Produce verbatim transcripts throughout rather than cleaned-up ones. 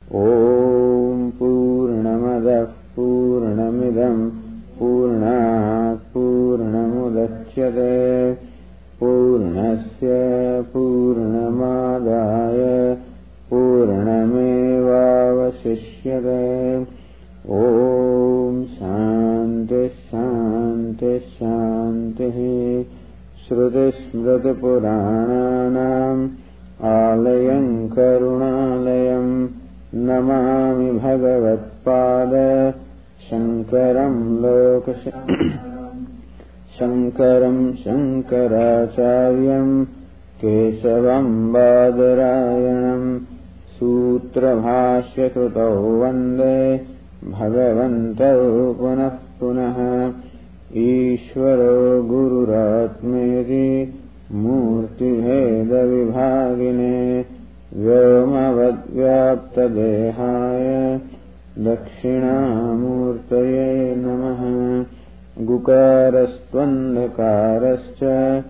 Om Purnamadah Purnamidam Purnat Purnamudachyate Purnasya Purnamadaya Purnamevavasishyate. Om Shanti Shanti Shanti. Shruti Smriti Purananam Alayam Karunalayam Namami Bhagavatpada Shankaram Lokashankaram Shankaram Shankaracharyam Kesavam Badarayanam Sutra Bhashya Krutau Vande Bhagavantau Punah Punah. Ishvaro Gururatmeti Murti Bheda Vibhagine Vyomavad Vyapta Dehaya Dakshinamurtaye Namaha. Gukarastvandhakarascha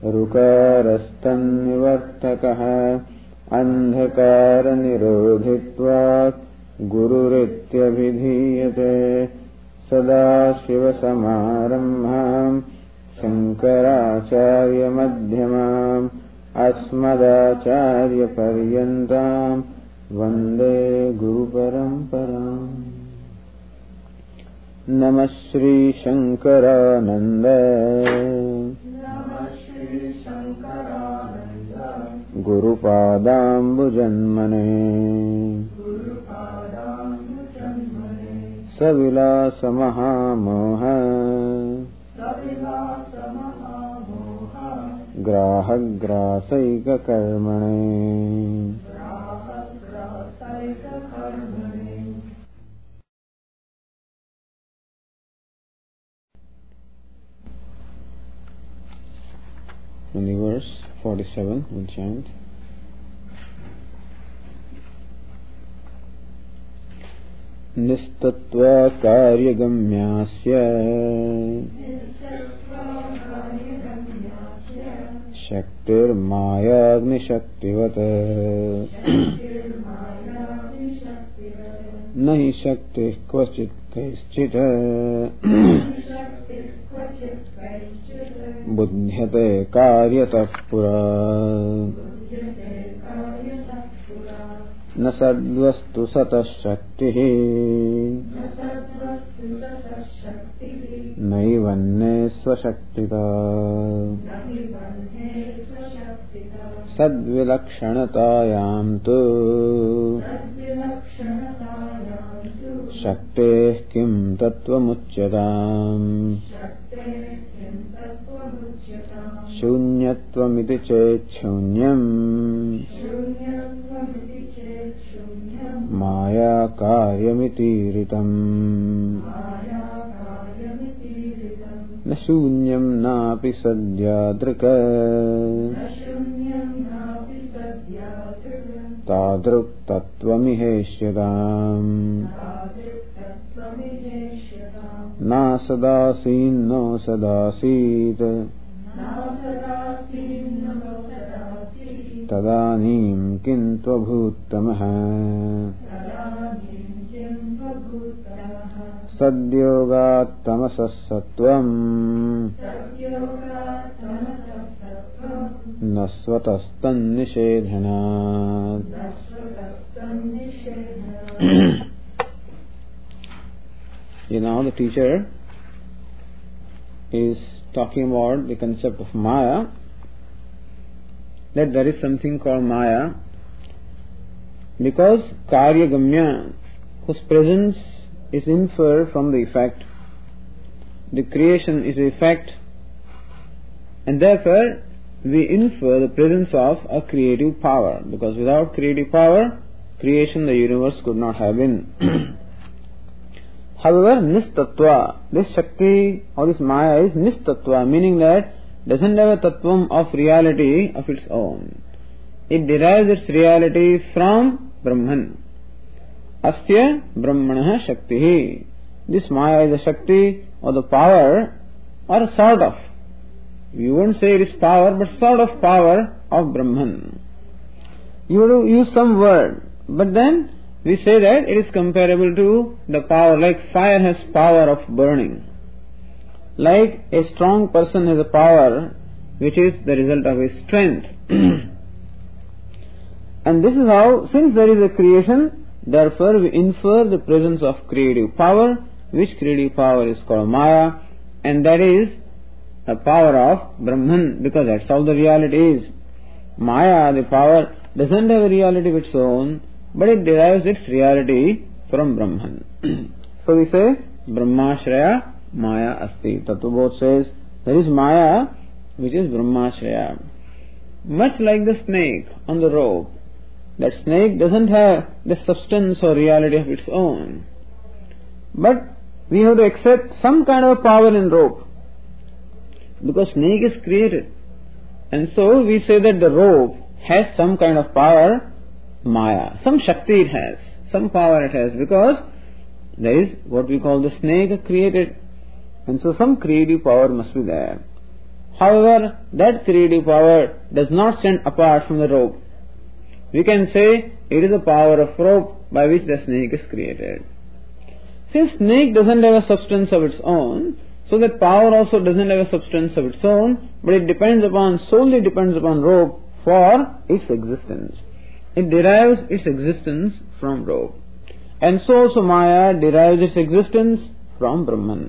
Rukarastannivartakaha Andhakara nirodhitvat Gururithyabhidhiyate. Sada Shiva Samarambham Shankaracharya Madhyamam Asmadacharya Paryantam Vande Guru Paramparam. Namah Shri Shankarananda Guru Padambujanmane Savilasa Mahamoha Grahagrasaika Karmane. In the verse forty-seven, we'll chant. Nistatva karyagamyasya Shaktir maya agni-shaktivat Nahi shakti kvachit kaischit Buddhyate karyatah pura Na sadvastu satah shaktihi Naivanne svasaktita Sadvilakshanatayam tu Shakteh kim tattvamucyatam Shunyatvam chet shunyam Maya karyamiti ritam. Na shunyam napi sadyadrika Tadruk tattvamiheshyatam. Na sadasin no sadasit Tadanim kintva bhutamaha. Sadyogat tamasas sattvam Nasvatastan nishedhanat. You know, the teacher is talking about the concept of Maya, that there is something called Maya, because Karyagamya, whose presence is inferred from the effect, the creation is the effect, and therefore we infer the presence of a creative power, because without creative power, creation, the universe could not have been. However, Nistatva, this Shakti or this Maya is Nistatva, meaning that doesn't have a Tattvam of reality of its own. It derives its reality from Brahman. Asya Brahmanaha Shaktihi. This Maya is a Shakti or the power, or a sort of. You won't say it is power, but sort of power of Brahman. You have to use some word, but then we say that it is comparable to the power, like fire has power of burning. Like a strong person has a power which is the result of his strength. And this is how, since there is a creation, therefore we infer the presence of creative power, which creative power is called Maya, and that is a power of Brahman, because that's how the reality is. Maya, the power, doesn't have a reality of its own, but it derives its reality from Brahman. So we say, Brahmashraya Maya Asti. Tattvabodh says, there is Maya, which is Brahmashraya. Much like the snake on the rope, that snake doesn't have the substance or reality of its own. But we have to accept some kind of power in rope, because snake is created. And so we say that the rope has some kind of power, Maya. Some Shakti it has, some power it has, because there is what we call the snake created. And so some creative power must be there. However, that creative power does not stand apart from the rope. We can say it is a power of rope by which the snake is created. Since snake doesn't have a substance of its own, so that power also doesn't have a substance of its own, but it depends upon, solely depends upon rope for its existence. It derives its existence from rope. And so also Maya derives its existence from Brahman.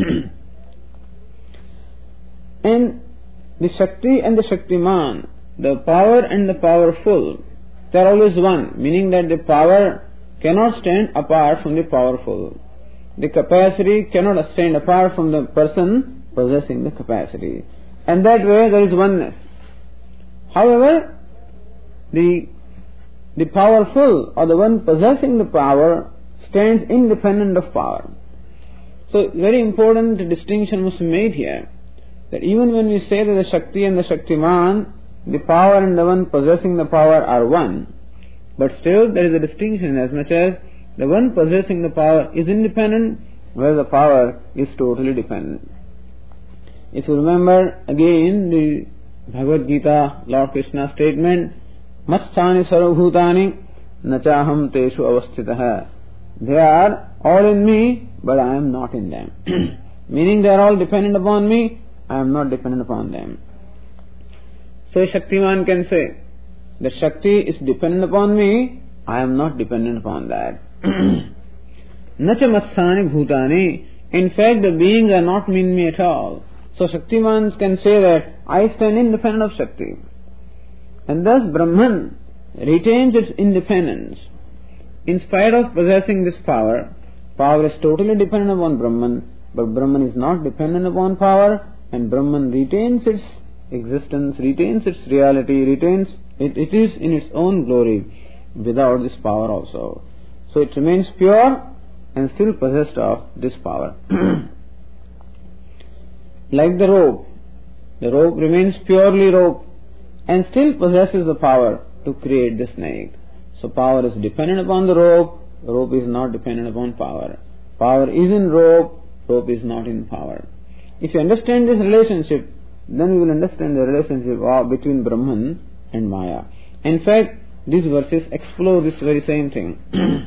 And the Shakti and the Shaktiman, the power and the powerful, they are always one, meaning that the power cannot stand apart from the powerful. The capacity cannot stand apart from the person possessing the capacity. And that way there is oneness. However, the, the powerful or the one possessing the power stands independent of power. So very important distinction must be made here, that even when we say that the Shakti and the Shaktiman, the power and the one possessing the power are one, but still there is a distinction as much as the one possessing the power is independent, whereas the power is totally dependent. If you remember again the Bhagavad Gita, Lord Krishna's statement, Matstani sarvabhutani nachaham teshu avasthitaha. They are all in me, but I am not in them. Meaning they are all dependent upon me, I am not dependent upon them. So a Shaktiman can say, the Shakti is dependent upon me, I am not dependent upon that. Nacha matsani bhutani. In fact, the beings are not in me at all. So Shaktimans can say that I stand independent of Shakti. And thus Brahman retains its independence. In spite of possessing this power, power is totally dependent upon Brahman, but Brahman is not dependent upon power, and Brahman retains its existence, retains its reality, retains it, it is in its own glory without this power also. So it remains pure and still possessed of this power. Like the rope, the rope remains purely rope and still possesses the power to create the snake. So power is dependent upon the rope, rope is not dependent upon power. Power is in rope, rope is not in power. If you understand this relationship, then you will understand the relationship of, between Brahman and Maya. In fact, these verses explore this very same thing.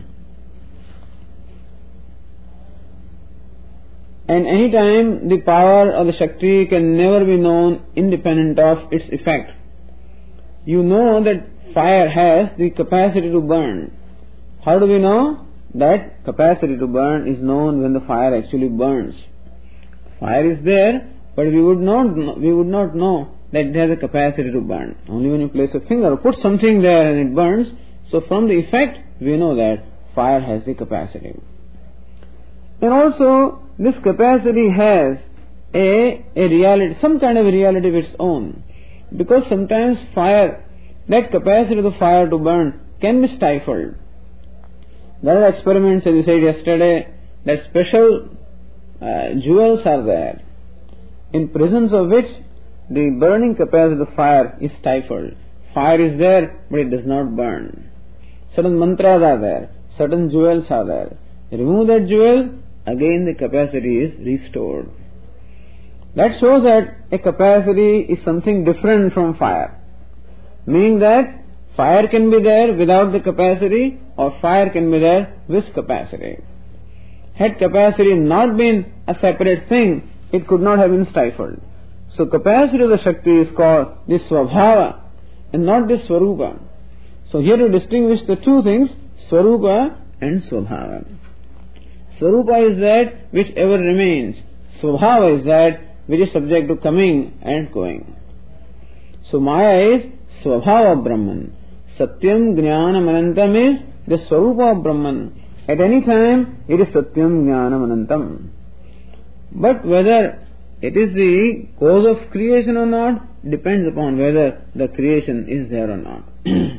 And any time the power or the Shakti can never be known independent of its effect. You know that fire has the capacity to burn. How do we know? That capacity to burn is known when the fire actually burns. Fire is there, but we would not we would not know that it has a capacity to burn. Only when you place a finger or put something there and it burns. So from the effect, we know that fire has the capacity. And also, this capacity has a, a reality, some kind of a reality of its own. Because sometimes fire, that capacity of the fire to burn can be stifled. There are experiments, as you said yesterday, that special uh, jewels are there, in presence of which the burning capacity of the fire is stifled. Fire is there, but it does not burn. Certain mantras are there, certain jewels are there. Remove that jewel, again the capacity is restored. That shows that a capacity is something different from fire. Meaning that Fire can be there without the capacity, or fire can be there with capacity. Had capacity not been a separate thing, it could not have been stifled. So capacity of the Shakti is called this Swabhava and not this Swarupa. So here to distinguish the two things, Swarupa and Swabhava. Swarupa is that which ever remains. Swabhava is that which is subject to coming and going. So Maya is Swabhava Brahman. Satyam Jnanam Anantam is the Swarupa of Brahman. At any time it is Satyam Jnanam Anantam. But whether it is the cause of creation or not depends upon whether the creation is there or not.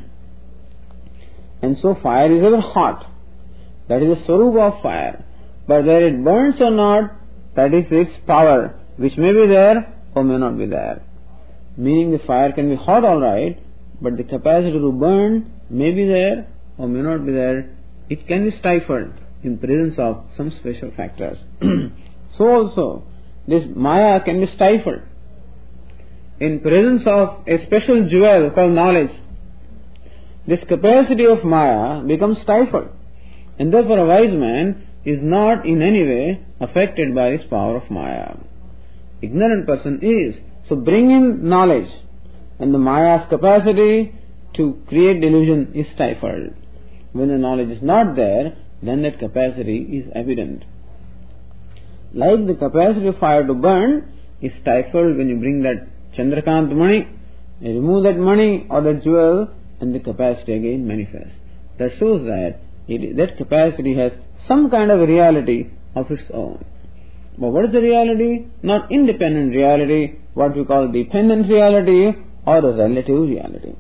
And so fire is ever hot. That is the Swarupa of fire. But whether it burns or not, that is its power, which may be there or may not be there. Meaning the fire can be hot all right, but the capacity to burn may be there or may not be there. It can be stifled in presence of some special factors. So also, this Maya can be stifled in presence of a special jewel called knowledge. This capacity of Maya becomes stifled, and therefore a wise man is not in any way affected by this power of Maya. Ignorant person is. So bring in knowledge, and the Maya's capacity to create delusion is stifled. When the knowledge is not there, then that capacity is evident. Like the capacity of fire to burn is stifled when you bring that Chandrakant money, you remove that money or that jewel, and the capacity again manifests. That shows that it, that capacity has some kind of reality of its own. But what is the reality? Not independent reality, what we call dependent reality or a relative reality.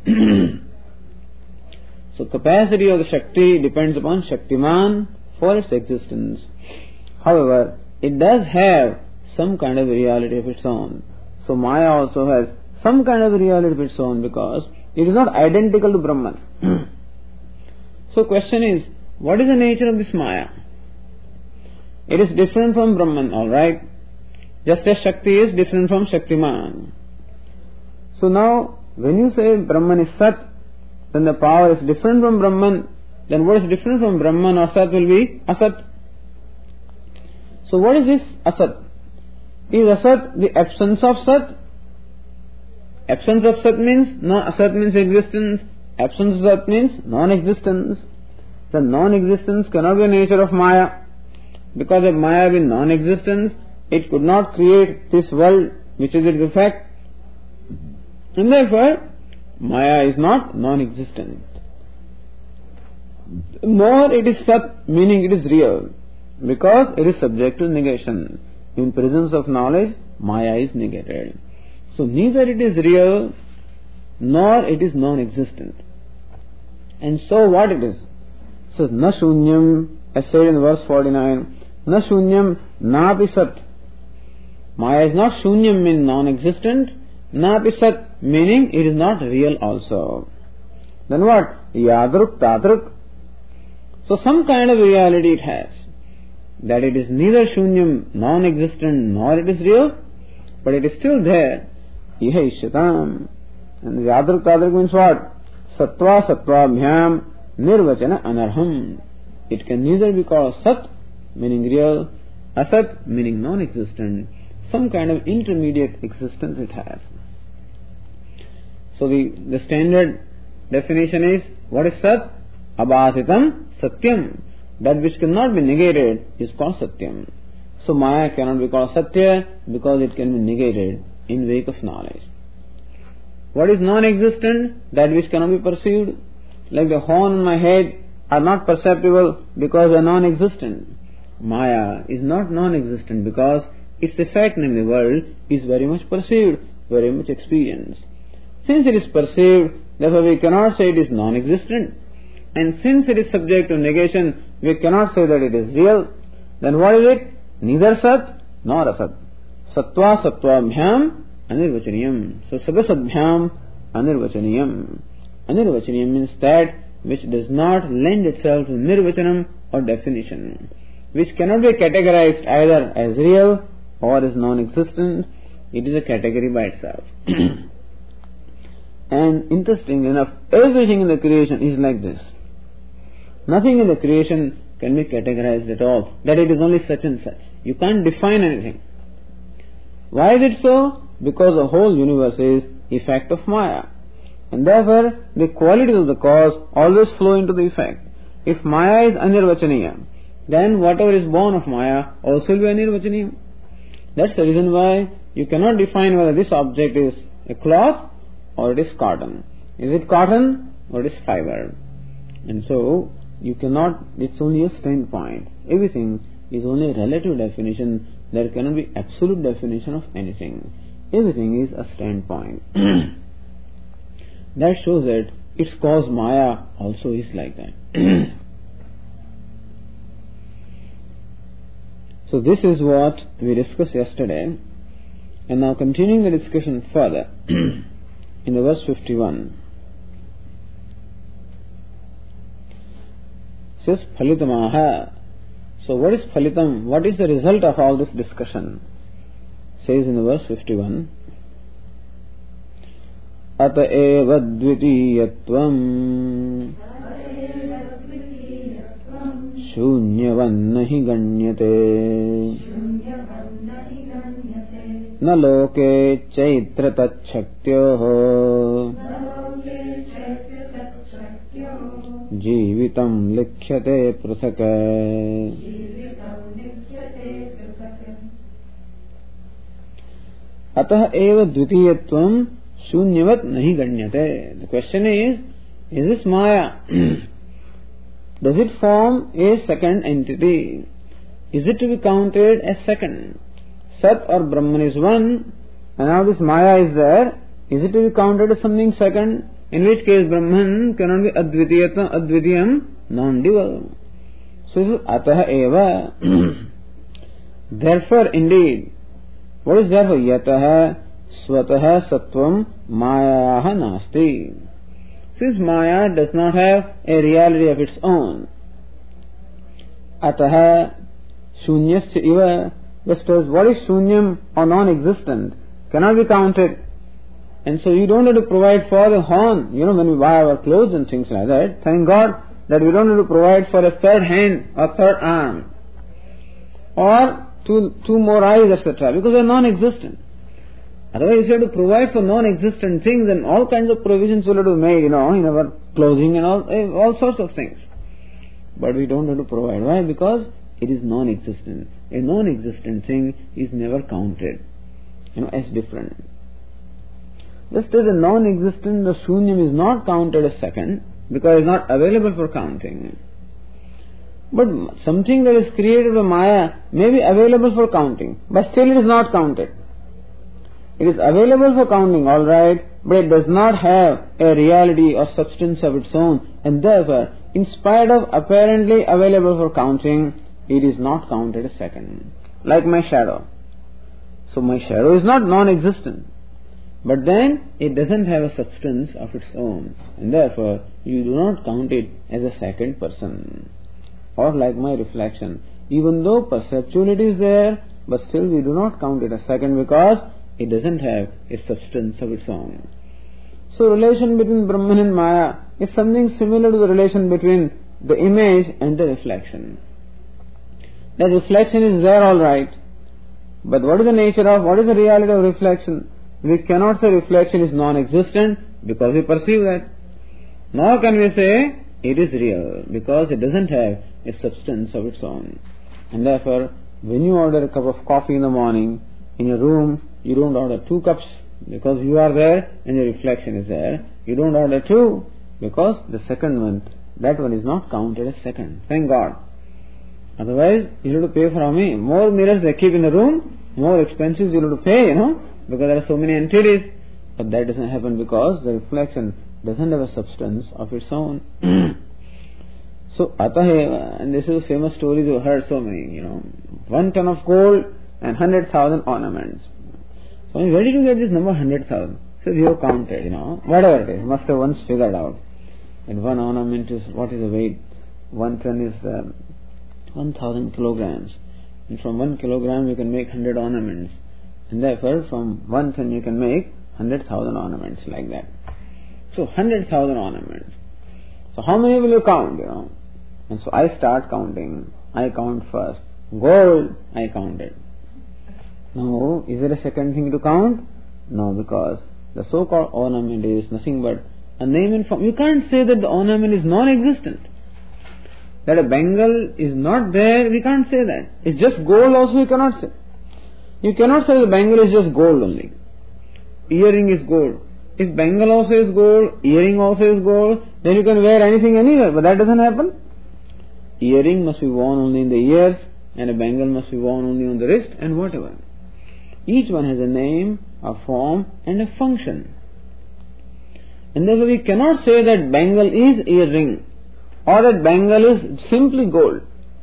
So capacity of the Shakti depends upon Shaktiman for its existence. However, it does have some kind of reality of its own. So Maya also has some kind of reality of its own because it is not identical to Brahman. So question is, what is the nature of this Maya? It is different from Brahman, alright? Just as Shakti is different from Shaktiman. So now, when you say Brahman is Sat, then the power is different from Brahman. Then what is different from Brahman or Sat will be Asat. So what is this Asat? Is Asat the absence of Sat? Absence of Sat means, no, Asat means existence. Absence of Sat means non-existence. The non-existence cannot be the nature of Maya. Because if Maya being non-existence, it could not create this world which is its effect. And therefore, Maya is not non-existent. Nor it is Sat, meaning it is real. Because it is subject to negation. In presence of knowledge, Maya is negated. So neither it is real, nor it is non-existent. And so what it is? It says, Na shunyam, as said in verse forty-nine, Na shunyam napi sat. Maya is not shunyam meaning non-existent, napi sat meaning it is not real also. Then what? Yadruk tadruk. So some kind of reality it has. That it is neither shunyam, non-existent, nor it is real, but it is still there. Iha ishyatam. And yadruk tadruk means what? Sattva sattva bhyam nirvachana anarham. It can neither be called Sat, meaning real, Asat, meaning non-existent. Some kind of intermediate existence it has. So the, the standard definition is, what is Sat? Abhasitam Satyam. That which cannot be negated is called Satyam. So Maya cannot be called Satya because it can be negated in wake of knowledge. What is non-existent? That which cannot be perceived. Like the horn on my head are not perceptible because they are non-existent. Maya is not non-existent because its effect in the world is very much perceived, very much experienced. Since it is perceived, therefore we cannot say it is non-existent. And since it is subject to negation, we cannot say that it is real. Then what is it? Neither Sat nor Asat. Sattva sattvabhyam anirvachaniyam. So sabasabhyam anirvachaniyam. Anirvachaniyam means that which does not lend itself to nirvachanam or definition, which cannot be categorized either as real or as non-existent. It is a category by itself. And interesting enough, everything in the creation is like this. Nothing in the creation can be categorized at all, that it is only such and such. You can't define anything. Why is it so? Because the whole universe is effect of Maya. And therefore, the qualities of the cause always flow into the effect. If Maya is anirvachaniya, then whatever is born of Maya also will be anirvachaniya. That's the reason why you cannot define whether this object is a cloth or it is cotton. Is it cotton or it is fiber? And so, you cannot, it's only a standpoint. Everything is only a relative definition. There cannot be absolute definition of anything. Everything is a standpoint. That shows that its cause Maya also is like that. So this is what we discussed yesterday, and now continuing the discussion further in the verse fifty-one. It says phalitamaha. So what is phalitam? What is the result of all this discussion? It says in the verse fifty-one. Ata eva dvitiyatvam शून्यवन्नहि गण्यते न लोके चैत्र तच्छक्त्योः जीवितं लिख्यते पृथक्. अतः एव द्वितीयत्वं शून्यवत् नहि गण्यते. The question is, is this Maya? Does it form a second entity? Is it to be counted as second? Sat or Brahman is one, and now this Maya is there. Is it to be counted as something second? In which case Brahman cannot be advitiyatam, advitiyam, non-dual. So this is ataha eva. Therefore, indeed, what is therefore? Yataha swataha sattvam mayaha nasti. Since Maya does not have a reality of its own, ataha shunyasya iva, just as what is shunyam or non-existent cannot be counted. And so you don't have to provide for the horn, you know, when we buy our clothes and things like that. Thank God that we don't have to provide for a third hand or third arm or two, two more eyes, et cetera, because they are non-existent. Otherwise, you have to provide for non-existent things, and all kinds of provisions will have to be made, you know, in our clothing and all, all sorts of things. But we don't have to provide. Why? Because it is non-existent. A non-existent thing is never counted, you know, as different. Just as a non-existent, the shunyam is not counted as second, because it is not available for counting. But something that is created by Maya may be available for counting, but still it is not counted. It is available for counting, all right, but it does not have a reality or substance of its own, and therefore, in spite of apparently available for counting, it is not counted as second. Like my shadow. So my shadow is not non-existent, but then it doesn't have a substance of its own, and therefore, you do not count it as a second person. Or like my reflection, even though perceptuality is there, but still we do not count it as second because it doesn't have a substance of its own. So relation between Brahman and Maya is something similar to the relation between the image and the reflection. The reflection is there, all right, but what is the nature of, what is the reality of reflection? We cannot say reflection is non-existent because we perceive that. Nor can we say it is real because it doesn't have a substance of its own. And therefore, when you order a cup of coffee in the morning, in your room, you don't order two cups because you are there and your reflection is there. You don't order two because the second one, that one is not counted as second. Thank God. Otherwise, you have to pay for how many? More mirrors they keep in the room, more expenses you have to pay, you know, because there are so many entities. But that doesn't happen because the reflection doesn't have a substance of its own. So, ataheva, and this is a famous story you heard so many, you know, one ton of gold and hundred thousand ornaments. So, where did you get this number hundred thousand? So, you have counted, you know, whatever it is, must have once figured out. And one ornament is, what is the weight? One ton is um, one thousand kilograms. And from one kilogram you can make hundred ornaments. And therefore, from one ton you can make hundred thousand ornaments like that. So hundred thousand ornaments. So how many will you count, you know? And so I start counting. I count first. Gold, I counted. Now, is there a second thing to count? No, because the so-called ornament is nothing but a name and form. You can't say that the ornament is non-existent. That a bangle is not there, we can't say that. It's just gold also, you cannot say. You cannot say the bangle is just gold only. Earring is gold. If bangle also is gold, earring also is gold, then you can wear anything anywhere, but that doesn't happen. Earring must be worn only in the ears, and a bangle must be worn only on the wrist, and whatever. Each one has a name, a form, and a function. And therefore we cannot say that bangle is earring, or that bangle is simply gold.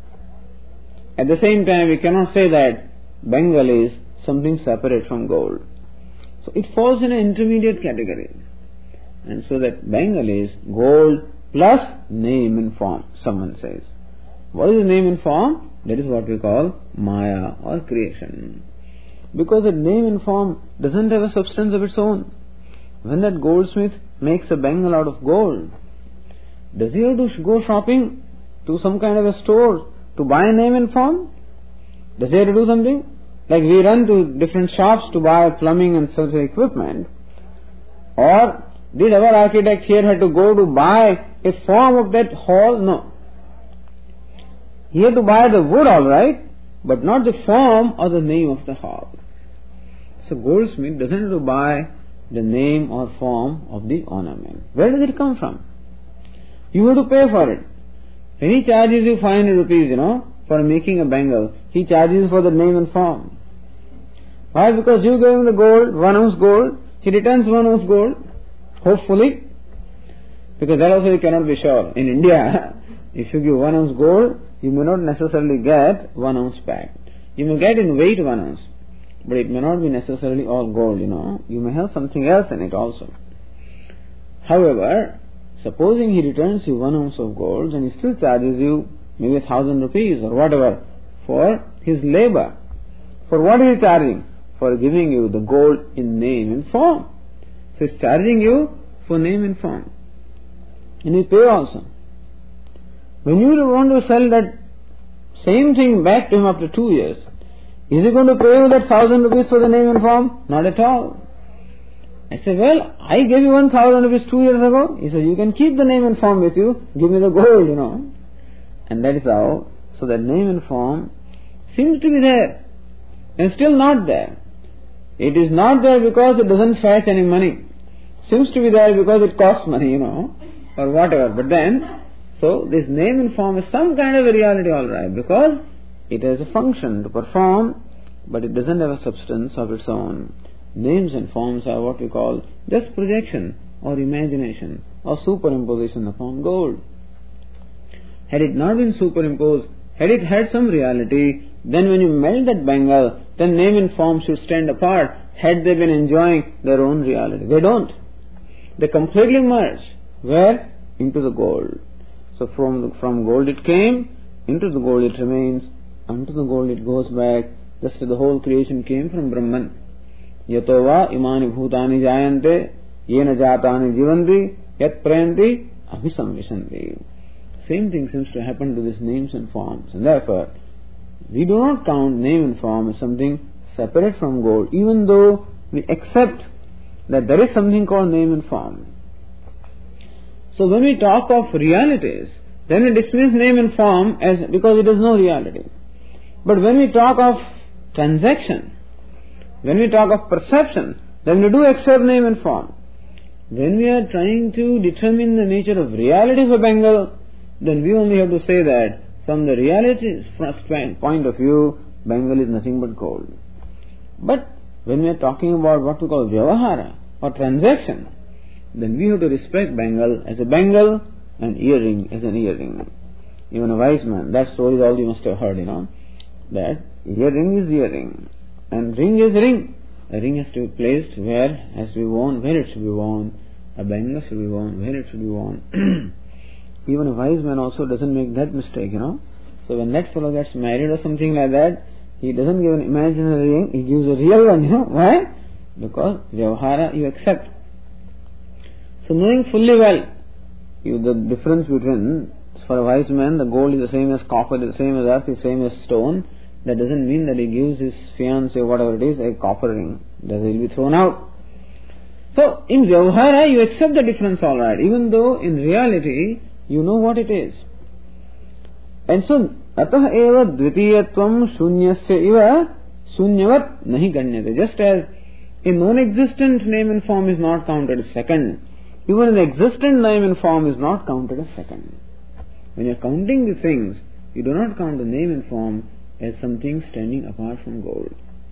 At the same time, we cannot say that bangle is something separate from gold. So it falls in an intermediate category. And so that bangle is gold plus name and form, someone says. What is the name and form? That is what we call Maya or creation. Because the name and form doesn't have a substance of its own. When that goldsmith makes a bangle out of gold, does he have to go shopping to some kind of a store to buy a name and form? Does he have to do something? Like we run to different shops to buy plumbing and such equipment. Or did our architect here have to go to buy a form of that hall? No. He had to buy the wood, all right, but not the form or the name of the hall. So goldsmith doesn't have to buy the name or form of the ornament. Where does it come from? You have to pay for it. When he charges you five hundred rupees, you know, for making a bangle, he charges you for the name and form. Why? Because you gave him the gold, one ounce gold, he returns one ounce gold, hopefully, because that also you cannot be sure. In India, if you give one ounce gold, you may not necessarily get one ounce back. You may get in weight one ounce, but it may not be necessarily all gold, you know. You may have something else in it also. However, supposing he returns you one ounce of gold, then he still charges you maybe a thousand rupees or whatever for his labor. For what is he charging? For giving you the gold in name and form. So he's charging you for name and form. And you pay also. When you want to sell that same thing back to him after two years, is he going to pay you that thousand rupees for the name and form? Not at all. I say, well, I gave you one thousand rupees two years ago. He says, you can keep the name and form with you. Give me the gold, you know. And that is how. So that name and form seems to be there and still not there. It is not there because it doesn't fetch any money. Seems to be there because it costs money, you know, or whatever. But then, so this name and form is some kind of a reality, all right, because it has a function to perform, but it doesn't have a substance of its own. Names and forms are what we call just projection or imagination or superimposition upon gold. Had it not been superimposed, had it had some reality, then when you melt that bangle, then name and form should stand apart had they been enjoying their own reality. They don't. They completely merge. Where? Into the gold. So from the, from gold it came, into the gold it remains, unto the gold it goes back, just as the whole creation came from Brahman. Yatova imani bhutani jayante, yena jatani jivanti, yat prayanti, abhisamvishanti. Same thing seems to happen to these names and forms. And therefore, we do not count name and form as something separate from gold, even though we accept that there is something called name and form. So when we talk of realities, then we dismiss name and form as because it is no reality. But when we talk of transaction, when we talk of perception, then we do accept name and form. When we are trying to determine the nature of reality of a bangle, then we only have to say that from the reality point of view, bangle is nothing but gold. But when we are talking about what we call vyavahara or transaction, then we have to respect bangle as a bangle and earring as an earring. Even a wise man, that story is all you must have heard, you know, that earring is earring and ring is ring. A ring has to be placed where it has to be worn, where it should be worn. A bangle should be worn, where it should be worn. Even a wise man also doesn't make that mistake, you know. So when that fellow gets married or something like that, he doesn't give an imaginary ring, he gives a real one, you know. Why? Because vyavahara you accept. So knowing fully well you, the difference between, for a wise man, the gold is the same as copper, is the same as earth, is the same as stone. That doesn't mean that he gives his fiancée, whatever it is, a copper ring. That will be thrown out. So in Vyavahara you accept the difference alright, even though in reality you know what it is. And so, atah eva dvitiyatvam shunyasya iva shunyavat nahi ganyate. Just as a non-existent name and form is not counted as second, even an existent name and form is not counted as second. When you are counting the things, you do not count the name and form as something standing apart from gold.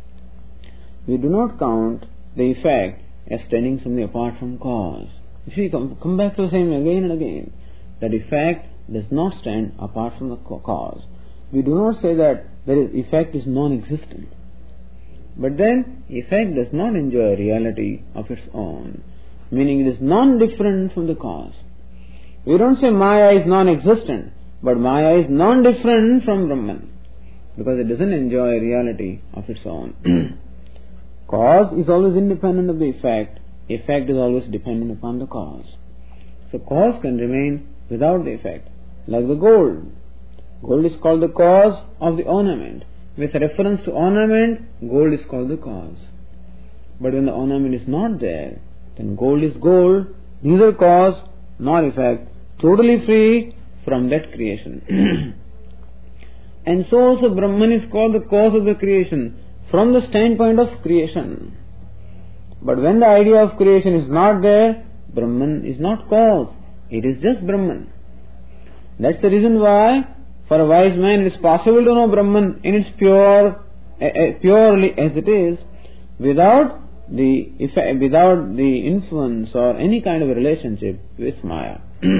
We do not count the effect as standing something apart from cause. If we come, come back to the same again and again, that effect does not stand apart from the cause. We do not say that there is effect is non-existent. But then, effect does not enjoy a reality of its own, meaning it is non-different from the cause. We don't say Maya is non-existent, but Maya is non-different from Brahman, because it doesn't enjoy a reality of its own. Cause is always independent of the effect, effect is always dependent upon the cause. So cause can remain without the effect, like the gold. Gold is called the cause of the ornament. With reference to ornament, gold is called the cause. But when the ornament is not there, then gold is gold, neither cause nor effect, totally free from that creation. And so also Brahman is called the cause of the creation, from the standpoint of creation. But when the idea of creation is not there, Brahman is not cause, it is just Brahman. That's the reason why for a wise man it is possible to know Brahman in its pure, uh, uh, purely as it is, without the effect, without the influence or any kind of a relationship with Maya.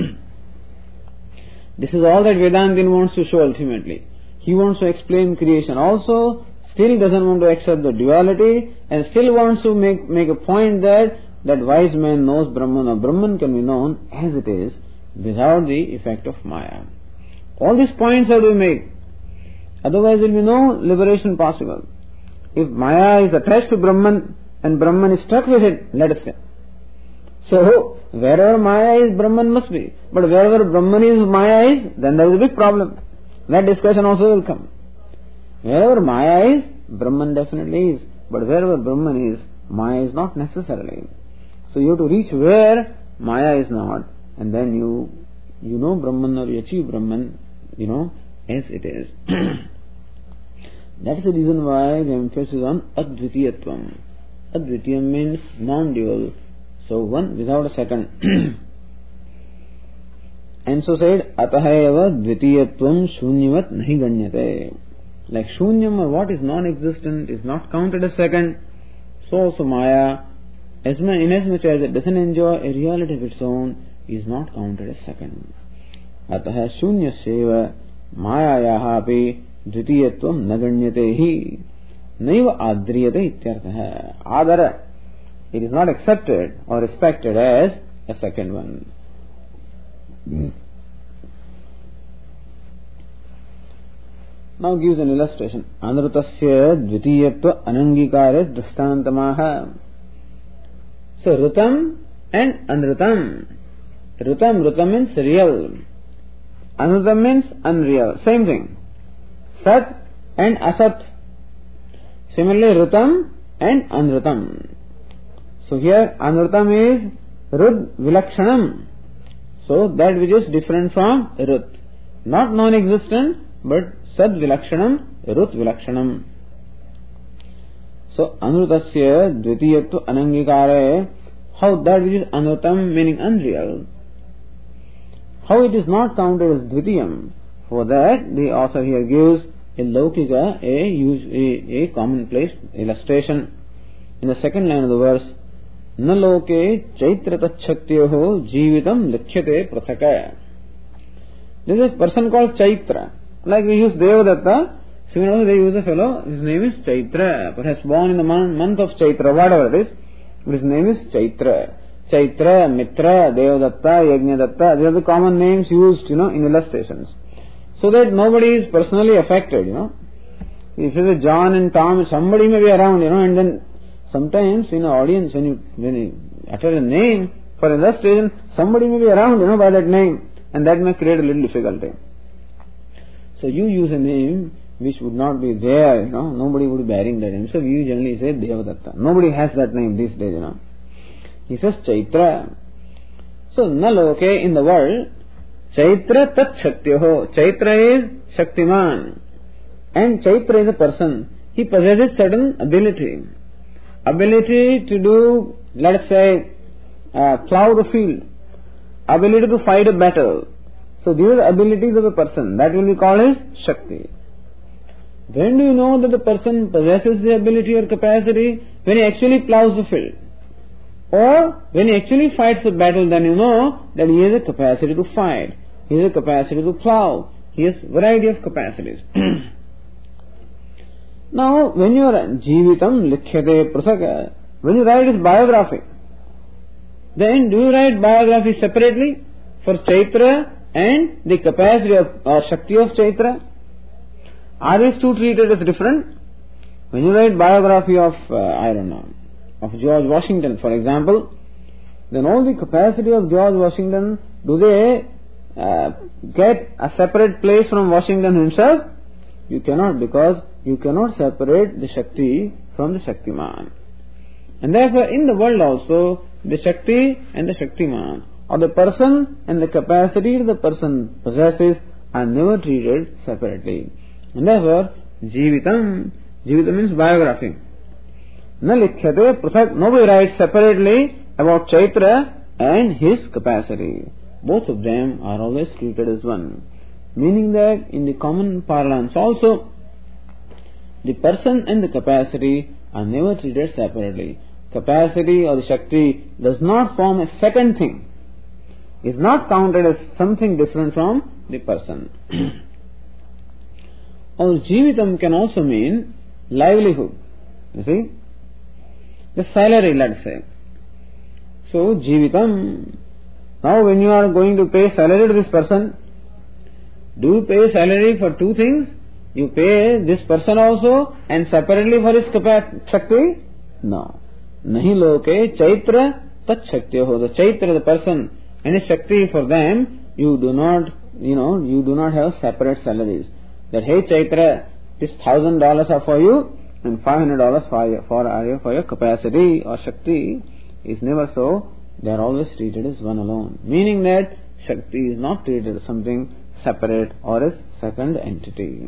This is all that Vedantin wants to show ultimately. He wants to explain creation also, still doesn't want to accept the duality, and still wants to make, make a point that that wise man knows Brahman, or Brahman can be known as it is, without the effect of Maya. All these points have to be made. Otherwise there will be no liberation possible. If Maya is attached to Brahman and Brahman is stuck with it, let us say. So, wherever Maya is, Brahman must be. But wherever Brahman is, Maya is, then there is a big problem. That discussion also will come. Wherever Maya is, Brahman definitely is. But wherever Brahman is, Maya is not necessarily. So you have to reach where Maya is not, and then you you know Brahman, or you achieve Brahman, you know, as it is. That's the reason why the emphasis on Advitiyatvam. Advitiyam means non-dual, so one without a second. And so said, Atahayava Dvitiyatvam Shunyavat Nahi Ganyate. Like Shunyam, or what is non-existent, is not counted as second, so also Maya, as much, in as much as it doesn't enjoy a reality of its own, is not counted as second. Ataha Shunyaseva Mayayaha api Dvitiyatvam Naganyate hi Naiva Adriyate ityartha. Adara, it is not accepted or respected as a second one. Now gives an illustration. Anrutasya dvitiyatva anangikare dristantamaha. So Rutam and Anrutam. Rutam, Rutam means real. Anrutam means unreal. Same thing. Sat and Asat. Similarly, Rutam and Anrutam. So here Anrutam is Rud Vilakshanam. So that which is different from Rut. Not non-existent, but Sad Vilakshanam, Rut Vilakshanam. So Anrutasya Dvitiyatva Anangikare, how that which is Anrutam, meaning unreal, how it is not counted as Dvitiyam. For that the author here gives a Laukika, a, a, a commonplace illustration. In the second line of the verse, Na loke chaitra tachaktiyoho jivitam likhyate prathaka. There is a person called Chaitra. Like we use Devadatta, similarly they use a fellow, his name is Chaitra, perhaps born in the month of Chaitra, whatever it is, but his name is Chaitra. Chaitra, Mitra, Devadatta, Yajnadatta, these are the common names used, you know, in illustrations. So that nobody is personally affected, you know. If it is John and Tom, somebody may be around, you know, and then sometimes in the audience, when you, when you utter a name, For illustration, somebody may be around, you know, by that name, and that may create a little difficulty. So you use a name which would not be there, you know, nobody would be bearing that name. So we generally say Devadatta. Nobody has that name these days, you know. He says Chaitra. So Naloke, in the world, Chaitra tat Shaktyoho. Chaitra is Shaktiman. And Chaitra is a person. He possesses certain ability. Ability to do, let's say, uh, plow the field. Ability to fight a battle. So these are the abilities of a person. That will be called as Shakti. When do you know that the person possesses the ability or capacity? When he actually plows the field. Or when he actually fights a battle, then you know that he has a capacity to fight. He has a capacity to plow. He has a variety of capacities. Now, when you are Jivitam Likhyate Prasaka, when you write his biography, then do you write biography separately for Chaitra and the capacity of or Shakti of Chaitra? Are these two treated as different? When you write biography of, uh, I don't know, of George Washington, for example, then all the capacity of George Washington, do they uh, get a separate place from Washington himself? You cannot, because you cannot separate the Shakti from the Shaktiman. And therefore, in the world also, the Shakti and the Shaktiman, or the person and the capacity the person possesses, are never treated separately. And therefore, Jivitam, Jivitam means biography. Na likhyate prathak, nobody writes separately about Chaitra and his capacity. Both of them are always treated as one. Meaning that in the common parlance also, the person and the capacity are never treated separately. Capacity or the Shakti does not form a second thing. Is not counted as something different from the person. Or Jivitam can also mean livelihood. You see? The salary, let's say. So, Jivitam. Now, when you are going to pay salary to this person, do you pay salary for two things? You pay this person also and separately for his capacity, Shakti? No. Nahi loke Chaitra tat Shaktyoho. The Chaitra, the person, and his Shakti, for them, you do not, you know, you do not have separate salaries. That, hey Chaitra, this thousand dollars are for you and five hundred dollars for your, for, for your capacity or Shakti is never so. They are always treated as one alone. Meaning that Shakti is not treated as something separate or as second entity.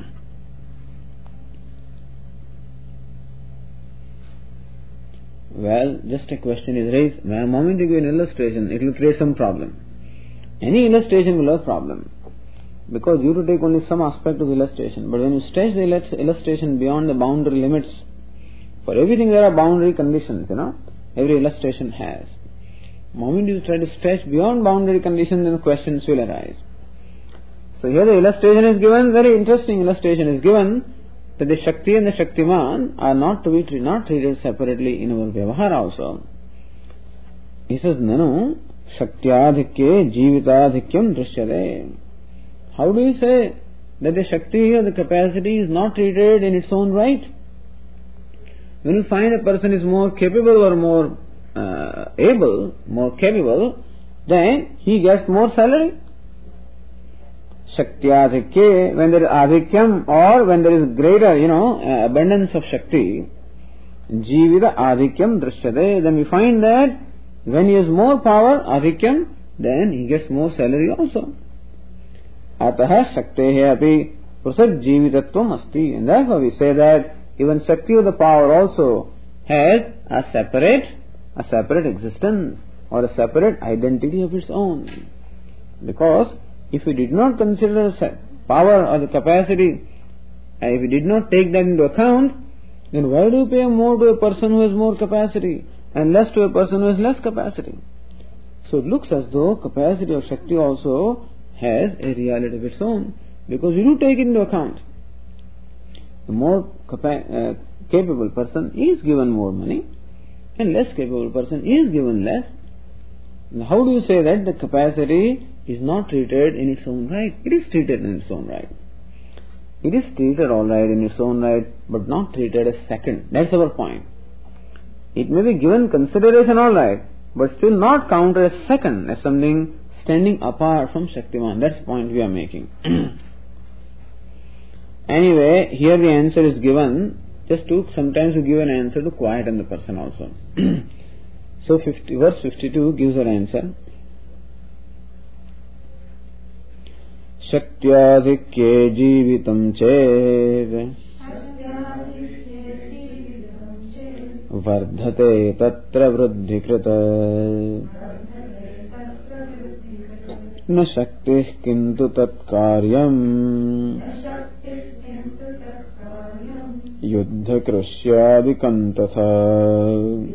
Well, just a question is raised. The moment you give an illustration, it will create some problem. Any illustration will have a problem. Because you have to take only some aspect of the illustration. But when you stretch the illustration beyond the boundary limits, for everything there are boundary conditions, you know. Every illustration has. The moment you try to stretch beyond boundary conditions, then questions will arise. So here the illustration is given, very interesting illustration is given, that the Shakti and the Shaktiman are not to be not treated separately in our Vyavahara also. He says, Nanu, Shaktiyadhikye Jivitadhikyam Drishyate. How do you say that the Shakti or the capacity is not treated in its own right? When you find a person is more capable or more uh, able, more capable, then he gets more salary. Shaktiyadhikye, when there is adhikyam or when there is greater, you know, uh, abundance of Shakti, Jivita adhikyam drishyate, then we find that when he has more power, adhikyam, then he gets more salary also. Ataha Shaktehe api prasad jivitatvam asti. And therefore we say that even Shakti of the power also has a separate, a separate existence or a separate identity of its own. Because if we did not consider power or the capacity, and if we did not take that into account, then why do you pay more to a person who has more capacity and less to a person who has less capacity? So it looks as though capacity of Shakti also has a reality of its own, because you do take it into account. The more capa- uh, capable person is given more money, and less capable person is given less. Now how do you say that the capacity is not treated in its own right? It is treated in its own right. It is treated all right in its own right, but not treated as second. That's our point. It may be given consideration all right, but still not counted as second, as something standing apart from Shaktiman. That's the point we are making. Anyway, here the answer is given just to sometimes you give an answer to quieten the person also. So fifty, verse fifty-two gives an answer. Shaktyaadhikye jeevitam ched vardhate tatra vruddhikrita na shaktih kintu tat karyam yuddha krishyadikam tatha.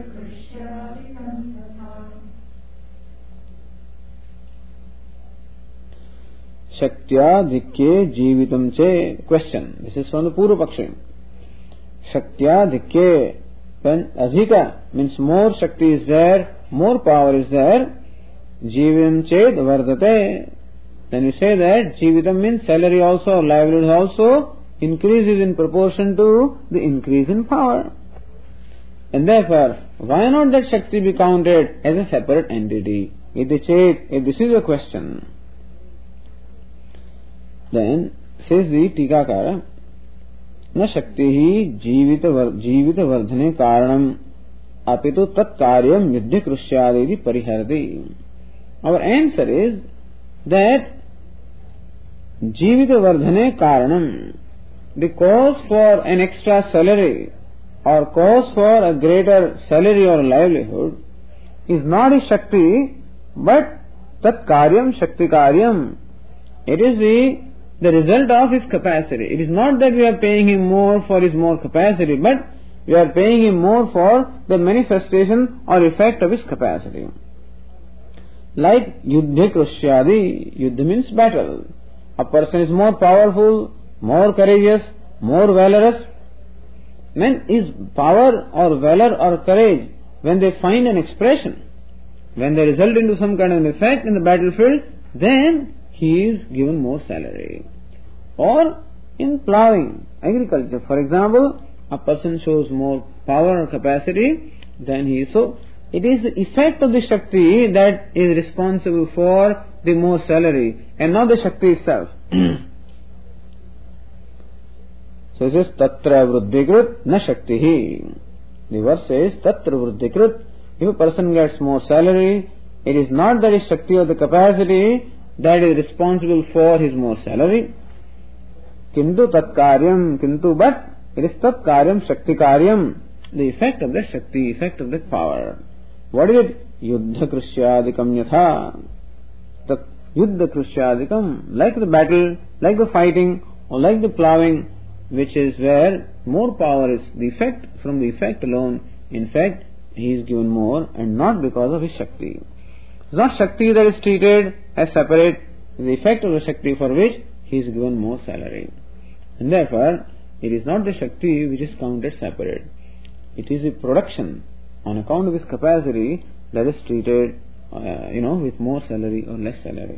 Shaktya-dhikye jeevitam che. Question. This is from the Purva Paksha. Shaktya-dhikye. When adhika means more Shakti is there, more power is there. Jeevitam ched vardhate. Then you say that jeevitam means salary also, livelihood also increases in proportion to the increase in power. And therefore, why not that Shakti be counted as a separate entity? If they check, if this is a question, then says the Tikakara, na Shakti hi jivita jivita vardhane karanam apitu tat karyam yuddha krushyadeti pariharati. Our answer is that jivita vardhane karanam, the cause for an extra salary or cause for a greater salary or livelihood is not his Shakti, but tat karyam Shakti karyam. It is the the result of his capacity. It is not that we are paying him more for his more capacity, but we are paying him more for the manifestation or effect of his capacity. Like yuddha krushyadi, yuddha means battle. A person is more powerful, more courageous, more valorous. When his power or valor or courage, when they find an expression, when they result into some kind of an effect in the battlefield, then he is given more salary. Or in plowing, agriculture, for example, a person shows more power or capacity, then he is so. It is the effect of the Shakti that is responsible for the more salary and not the Shakti itself. So it says, Tatra vruddhikrit na Shaktihi. The verse says, Tatra vruddhikrit. If a person gets more salary, it is not that his Shakti or the capacity that is responsible for his more salary. Kintu tat karyam, kintu, but it is tat karyam Shakti karyam, the effect of that Shakti, effect of that power. What is it? Yuddha krishyadikam yatha. The yuddha krishyadikam, like the battle, like the fighting, or like the plowing, which is where more power is the effect, from the effect alone. In fact, he is given more and not because of his Shakti. It is not Shakti that is treated as separate, the effect of the Shakti for which he is given more salary. And therefore, it is not the Shakti which is counted separate. It is the production on account of his capacity that is treated, uh, you know, with more salary or less salary.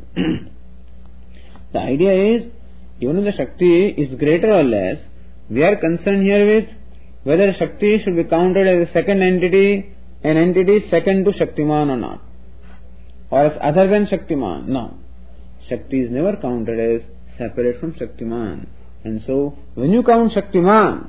The idea is, even if the Shakti is greater or less, we are concerned here with whether Shakti should be counted as a second entity, an entity second to Shaktiman or not, or as other than Shaktiman. No. Shakti is never counted as separate from Shaktiman. And so, when you count Shaktiman,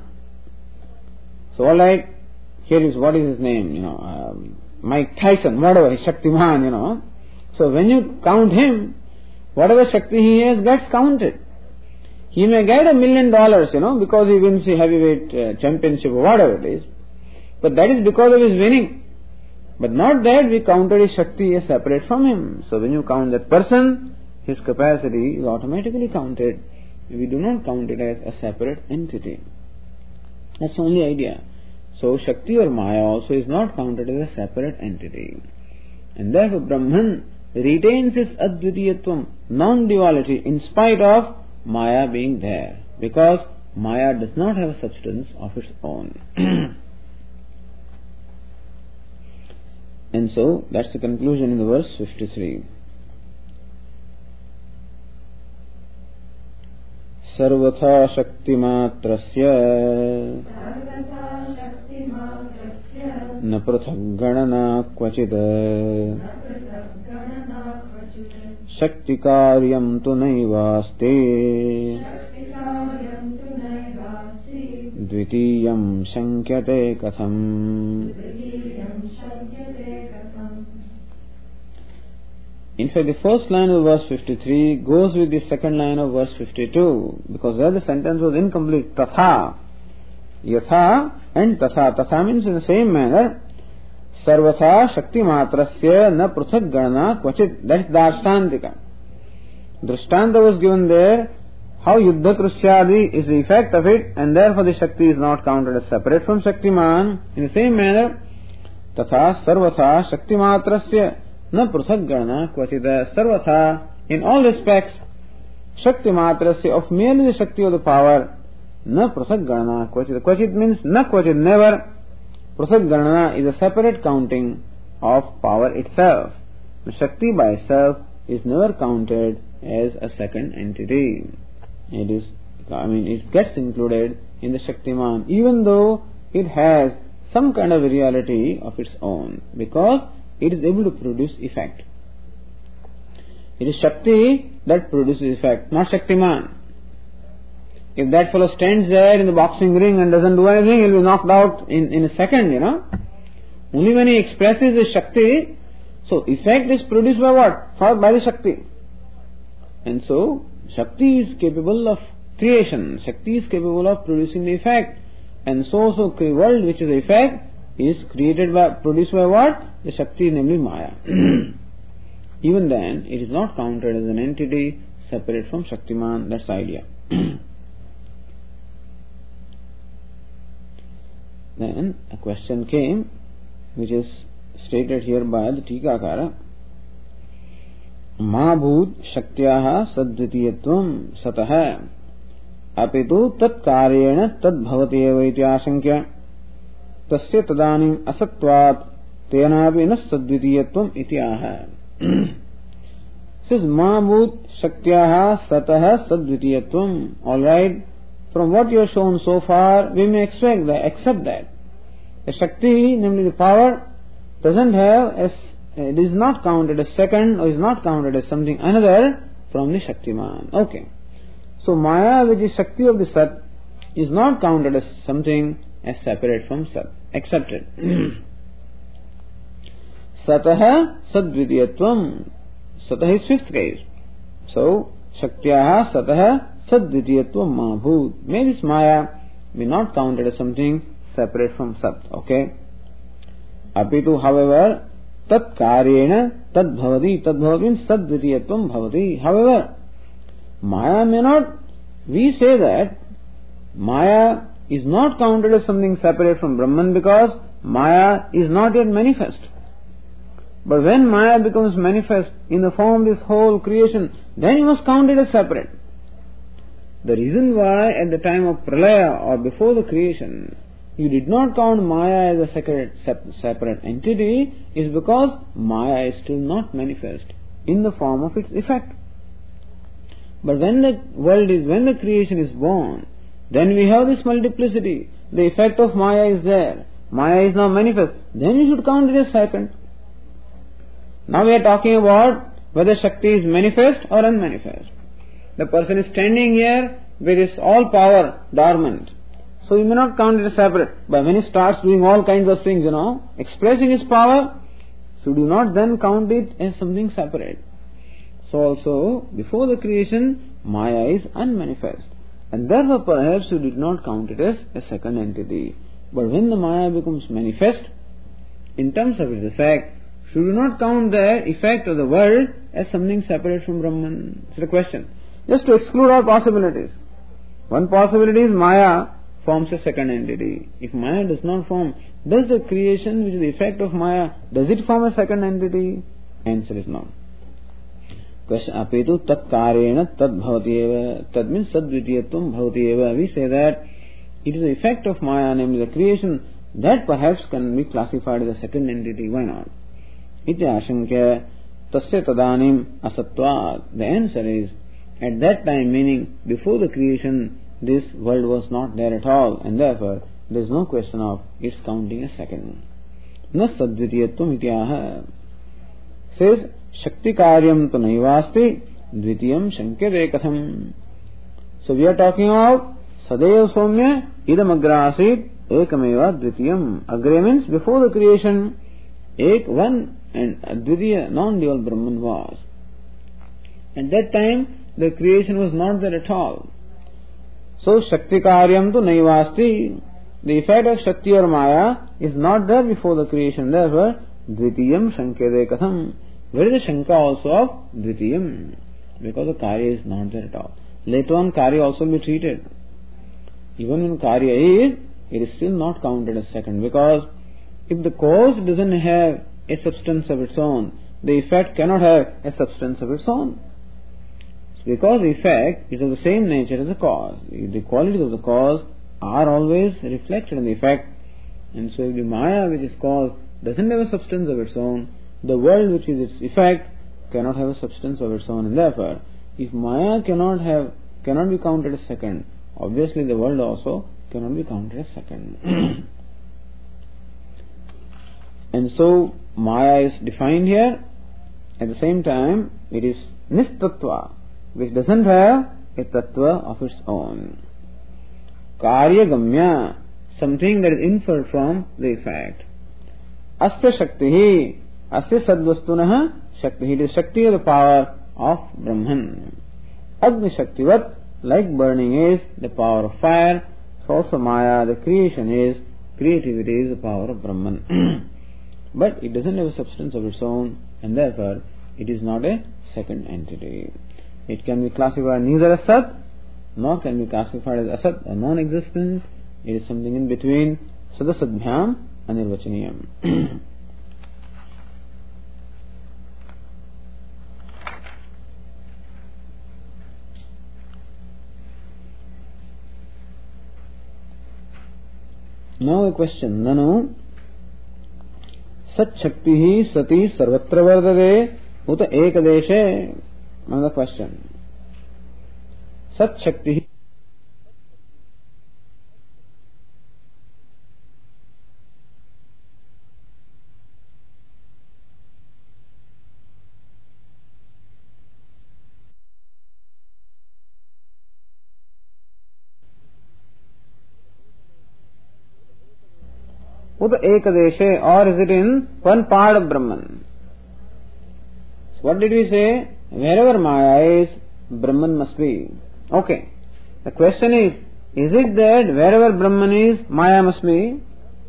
so like, here is, what is his name, you know, um, Mike Tyson, whatever, he's Shaktiman, you know. So when you count him, whatever Shakti he has gets counted. He may get a million dollars, you know, because he wins the heavyweight uh, championship or whatever it is. But that is because of his winning. But not that we counted his Shakti as separate from him. So when you count that person, his capacity is automatically counted. We do not count it as a separate entity. That's the only idea. So Shakti or Maya also is not counted as a separate entity. And therefore Brahman retains his Advitiyatvam, non-duality, in spite of Maya being there. Because Maya does not have a substance of its own. And so, that's the conclusion in the verse fifty-three. Sarvatha Shakti Matrasya न पृथक् गणना क्वचित् शक्ति कार्यं तु नैवास्ति द्वितीयं शंक्यते कथम्. In fact, the first line of verse fifty-three goes with the second line of verse fifty-two, because there the sentence was incomplete. Tatha, yatha and tatha. Tatha means in the same manner. Sarvatha shakti matrasya na pruthak ganana kvachit. That is darshtantika. Drishtanta was given there. How yuddha krushyadi is the effect of it, and therefore the shakti is not counted as separate from shaktiman. In the same manner, tatha sarvatha shakti matrasya na pruthak ganana kvachita. Sarvatha, in all respects, shakti matrasya, of merely the shakti of the power, na pruthak ganana kvachita. Kvachit means na kvachit, never. Pruthak ganana is a separate counting of power itself. The shakti by itself is never counted as a second entity. It is, I mean, it gets included in the Shaktiman, even though it has some kind of reality of its own, because it is able to produce effect. It is Shakti that produces effect, not Shaktiman. If that fellow stands there in the boxing ring and doesn't do anything, he'll be knocked out in, in a second, you know. Only when he expresses his Shakti, so effect is produced by what? For, by the Shakti. And so, Shakti is capable of creation. Shakti is capable of producing the effect. And so, so the world which is the effect is created by, produced by what? The Shakti, namely Maya. Even then, it is not counted as an entity separate from Shaktiman. That's the idea. Then a question came, which is stated here by the Tikakara. Mahabhut Shaktyaha Sadvitiyatvam Satah Apitu Tat Karyena Tad Bhavati Eva Iti Ashankya Tasya Tadanim Asatvat Tenapi Na Sadvitiyatvam Iti Aha. Says Mahabhut Shaktyaha Satah Sadvitiyatvam. Alright, from what you have shown so far, we may expect that, accept that. The Shakti, namely the power, doesn't have as it is not counted as second, or is not counted as something another from the Shaktiman. Okay. So Maya, which is Shakti of the Sat, is not counted as something as separate from Sat. Accepted. Satah Sadvidiyatvam. Satah is fifth case. So Shaktyaha Satah Sadvidiyatvam Mahabhut. May this Maya be not counted as something separate from Sat. Okay. Apitu, however, Tat karyena tad bhavati. Tad bhavati means sadvitiyatvam bhavati. However, Maya may not, we say that Maya is not counted as something separate from Brahman because Maya is not yet manifest. But when Maya becomes manifest in the form of this whole creation, then you must count it as separate. The reason why at the time of Pralaya or before the creation, you did not count Maya as a separate, separate entity is because Maya is still not manifest in the form of its effect. But when the world is, when the creation is born, then we have this multiplicity. The effect of Maya is there. Maya is now manifest. Then you should count it as second. Now we are talking about whether Shakti is manifest or unmanifest. The person is standing here with his all power dormant. So you may not count it as separate. But when he starts doing all kinds of things, you know, expressing his power, so do not then count it as something separate. So also, before the creation, Maya is unmanifest. And therefore perhaps you did not count it as a second entity. But when the Maya becomes manifest, in terms of its effect, should you not count the effect of the world as something separate from Brahman? It's a question. Just to exclude all possibilities. One possibility is Maya forms a second entity. If Maya does not form, does the creation which is the effect of Maya, does it form a second entity? Answer is no. Question, apitu tat karyena tad bhavati eva. Tad means sadvitiyatvam bhavati eva. We say that it is the effect of Maya, namely the creation, that perhaps can be classified as a second entity. Why not? Iti ashankya tasya tadanim asatvat. The answer is, at that time, meaning before the creation, this world was not there at all, and therefore there is no question of its counting as second. न सद्वितीयत्वम इत्याह. Says Shakti karyam to naivasti dvitiyam shankade katham. So we are talking about Sadeva Somya idam agra asit ekameva dvitiyam. Agre means before the creation ek one and advitiya non-dual Brahman was. At that time the creation was not there at all. So Shakti karyam to naivasti, the effect of Shakti or Maya is not there before the creation. Therefore dvitiyam shankade katham. Where is the Shanka also of Dvitiyam? Because the Karya is not there at all. Later on Karya also will be treated. Even when Karya is, it is still not counted as second. Because if the cause doesn't have a substance of its own, the effect cannot have a substance of its own. Because the effect is of the same nature as the cause. The qualities of the cause are always reflected in the effect. And so if the Maya which is cause doesn't have a substance of its own, the world which is its effect cannot have a substance of its own, and therefore if Maya cannot have cannot be counted as second, obviously the world also cannot be counted as second. And so Maya is defined here. At the same time it is nistatva, which doesn't have a tattva of its own. Karya gamya, something that is inferred from the effect. Asya shaktihi, Asya sadvastunah shakti. It is Shakti of the power of Brahman. Agni Shaktivat, like burning is the power of fire, so also Maya, the creation is, creativity is the power of Brahman. But it doesn't have a substance of its own, and therefore it is not a second entity. It can be classified neither as Sat, nor can be classified as Asat or non-existent. It is something in between Sadasadbhyam and Nirvachaniyam. Now a question. Nanu Sat Shakti hi Sati Sarvatra Vardade Uta Ekadeshe. Another question. Sat Shakti hi Uta Ekadeshe, or is it in one part of Brahman? So what did we say? Wherever Maya is, Brahman must be. Okay. The question is, is it that wherever Brahman is, Maya must be?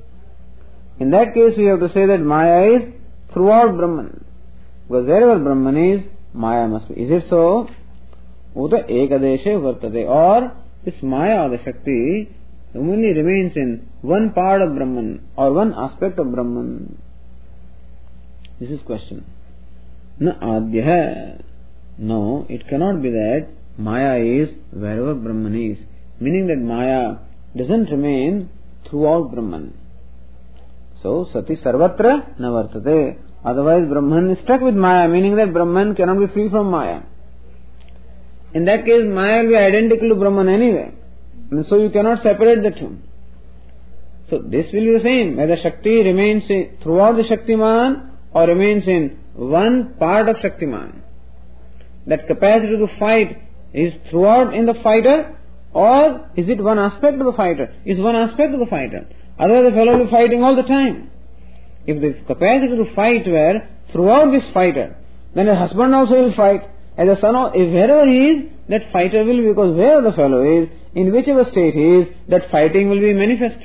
In that case we have to say that Maya is throughout Brahman. Because wherever Brahman is, Maya must be. Is it so? Uta Ekadeshe Vartate, or this Maya or the Shakti only remains in one part of Brahman or one aspect of Brahman. This is question. Na adhyah. No, it cannot be that Maya is wherever Brahman is. Meaning that Maya doesn't remain throughout Brahman. So, Sati Sarvatra na vartate. Otherwise Brahman is stuck with Maya, meaning that Brahman cannot be free from Maya. In that case, Maya will be identical to Brahman anyway. And so you cannot separate the two. So this will be the same, whether Shakti remains in, throughout the Shaktiman or remains in one part of Shaktiman. That capacity to fight is throughout in the fighter, or is it one aspect of the fighter? Is one aspect of the fighter. Otherwise the fellow will be fighting all the time. If the capacity to fight were throughout this fighter, then the husband also will fight. As a son, of, if wherever he is, that fighter will be, because wherever the fellow is, in whichever state he is, that fighting will be manifest.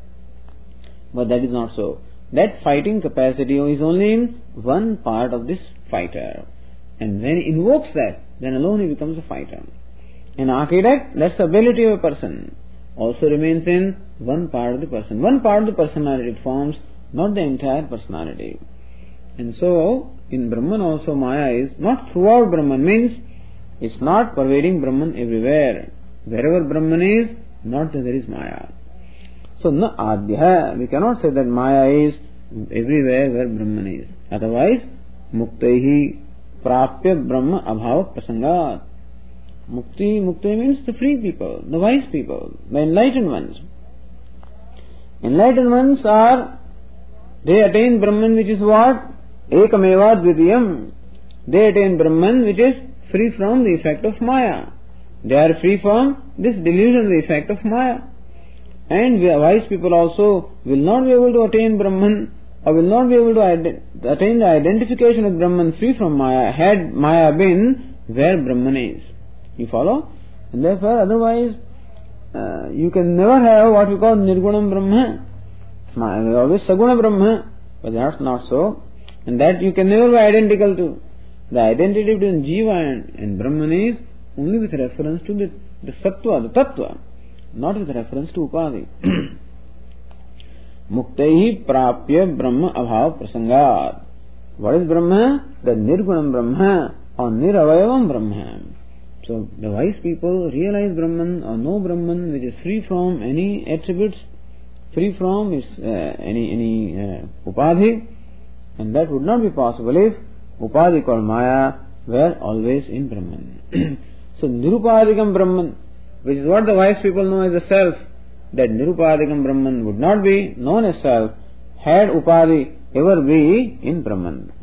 But that is not so. That fighting capacity is only in one part of this fighter. And when he invokes that, then alone he becomes a fighter. An architect, that's the ability of a person, also remains in one part of the person. One part of the personality it forms, not the entire personality. And so, in Brahman also Maya is not throughout Brahman, means it's not pervading Brahman everywhere. Wherever Brahman is, not that there is Maya. So, na adhyah, we cannot say that Maya is everywhere where Brahman is. Otherwise, muktaihi prapya brahma abhava prasangat. Mukti, mukti means the free people, the wise people, the enlightened ones. Enlightened ones are They attain Brahman which is what? Ekameva Dvitiyam. They attain Brahman which is free from the effect of Maya. They are free from this delusion, the effect of Maya. And wise people also will not be able to attain Brahman or will not be able to ident- attain the identification with Brahman free from Maya had Maya been where Brahman is. You follow? And therefore otherwise uh, you can never have what we call Nirgunam Brahma. Maya is always Saguna Brahma, but that's not so. And that you can never be identical to. The identity between Jiva and, and Brahman is only with reference to the, the Sattva, the Tattva, not with reference to Upadhi. Muktaihi prapya Brahma abhav prasangat. What is Brahma? The Nirgunam Brahma or Niravayavam Brahma. So the wise people realize Brahman or know Brahman which is free from any attributes, free from its, uh, any any uh, Upadhi, and that would not be possible if Upadhi called Maya were always in Brahman. So Nirupadikam Brahman, which is what the wise people know as the self, that Nirupadikam Brahman would not be known as self had Upadhi ever be in Brahman.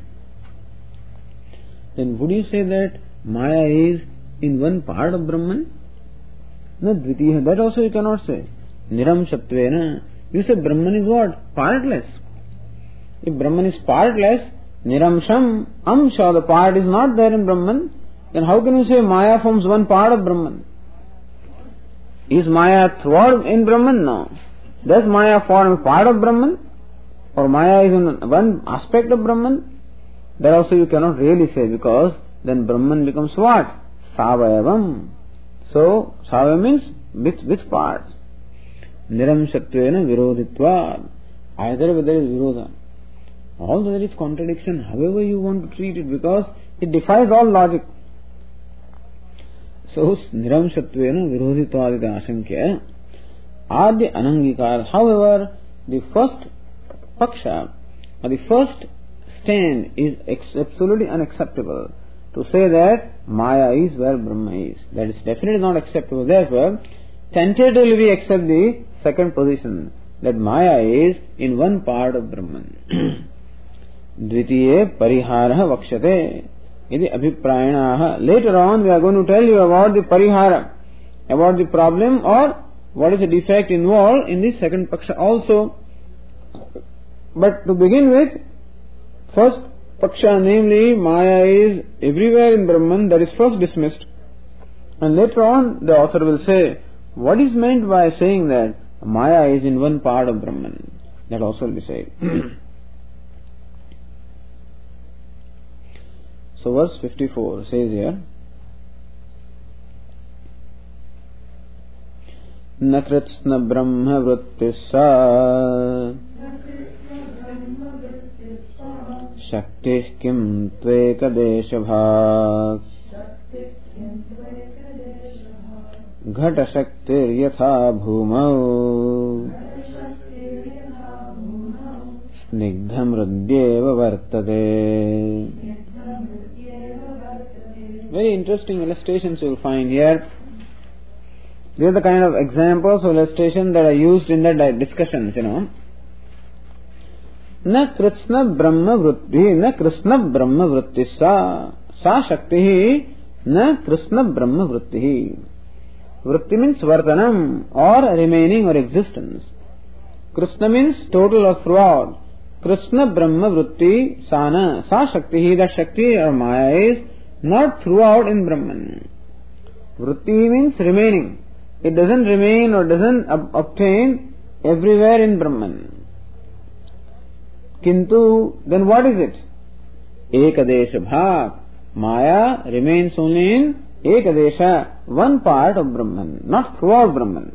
Then would you say that Maya is in one part of Brahman? No, Dvitiya, that also you cannot say. Niram Sattvena. You say Brahman is what? Partless. If Brahman is partless, Niramsham, Amsha, the part is not there in Brahman, then how can you say Maya forms one part of Brahman? Is Maya throughout in Brahman? No. Does Maya form a part of Brahman? Or Maya is in one aspect of Brahman? That also you cannot really say, because then Brahman becomes what? Savayavam. So, Savaya means which, which parts? Niram Sattvena Virodhitvad. Either way there is Virodha. Although there is contradiction, however you want to treat it, because it defies all logic. So, Niram Sattvena Virodhitvad Asankya Adya Anangikar. However, the first Paksha or the first stand is ex- absolutely unacceptable. To say that Maya is where Brahma is, that is definitely not acceptable. Therefore, tentatively we accept the second position, that Maya is in one part of Brahman. Dvitiye parihara vakshate. Iti abhiprayanaha. Later on we are going to tell you about the parihara, about the problem or what is the defect involved in the second paksha also. But to begin with, first paksha, namely Maya is everywhere in Brahman, that is first dismissed. And later on the author will say what is meant by saying that Maya is in one part of Brahman. That also will be said. So verse fifty-four says here, Na kritsna brahma vrittisa Shakti kim tveka deshabhat Ghata shaktir yatha bhumau Snigdham hridyeva vartate. Very interesting illustrations you will find here. These are the kind of examples or illustrations that are used in the discussions, you know. Na kritsna brahma vritti, na krishna brahma vritti sa, sa shakti, na krishna brahma vritti. Vritti means vartanam, or remaining or existence. Krishna means total or throughout. Krishna brahma vritti sana, sa shakti, that shakti or Maya is not throughout in Brahman. Vritti means remaining. It doesn't remain or doesn't ob- obtain everywhere in Brahman. Kintu, then what is it? Ekadesha bhag. Maya remains only in Ekadesha, one part of Brahman, not throughout Brahman.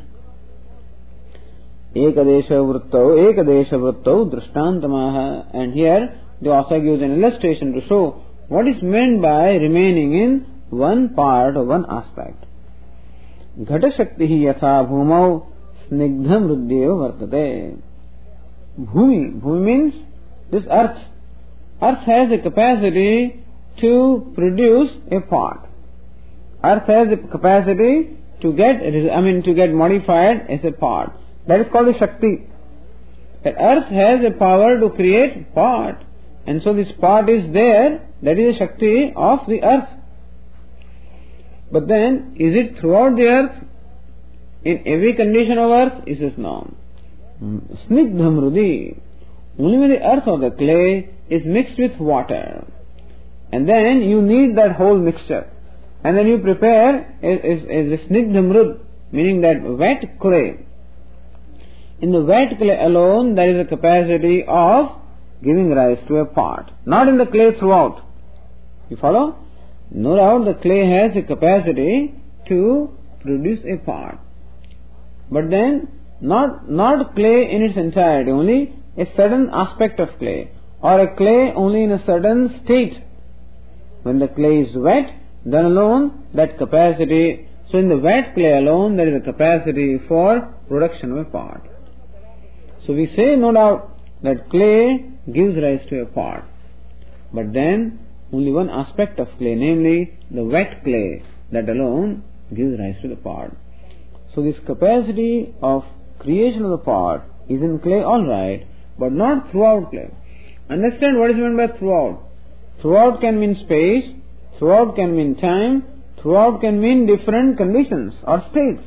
Ekadesha vrittau, Ekadesha vrittau drishtantamaha. And here the author gives an illustration to show what is meant by remaining in one part or one aspect. Ghata shakti yatha bhumau snigdham hridyeva vartate. Bhumi, Bhumi means this earth. Earth has a capacity to produce a part. Earth has the capacity to get, I mean, to get modified as a part. That is called the Shakti. that earth has a power to create pot, and so this pot is there, that is the Shakti of the earth. But then, is it throughout the earth? In every condition of earth? He says no. Snigdha mrudi. Only when the earth or the clay is mixed with water. And then you need that whole mixture. And then you prepare is, is, is the snigdha mrud, meaning that wet clay. In the wet clay alone, there is a capacity of giving rise to a pot. Not in the clay throughout. You follow? No doubt the clay has a capacity to produce a pot. But then, not, not clay in its entirety, only a certain aspect of clay. Or a clay only in a certain state. When the clay is wet, then alone that capacity, so in the wet clay alone there is a capacity for production of a pot. So we say no doubt that clay gives rise to a pot. But then only one aspect of clay, namely the wet clay, that alone gives rise to the pot. So this capacity of creation of the pot is in clay, alright, but not throughout clay. Understand what is meant by throughout. Throughout can mean space, throughout can mean time, throughout can mean different conditions or states.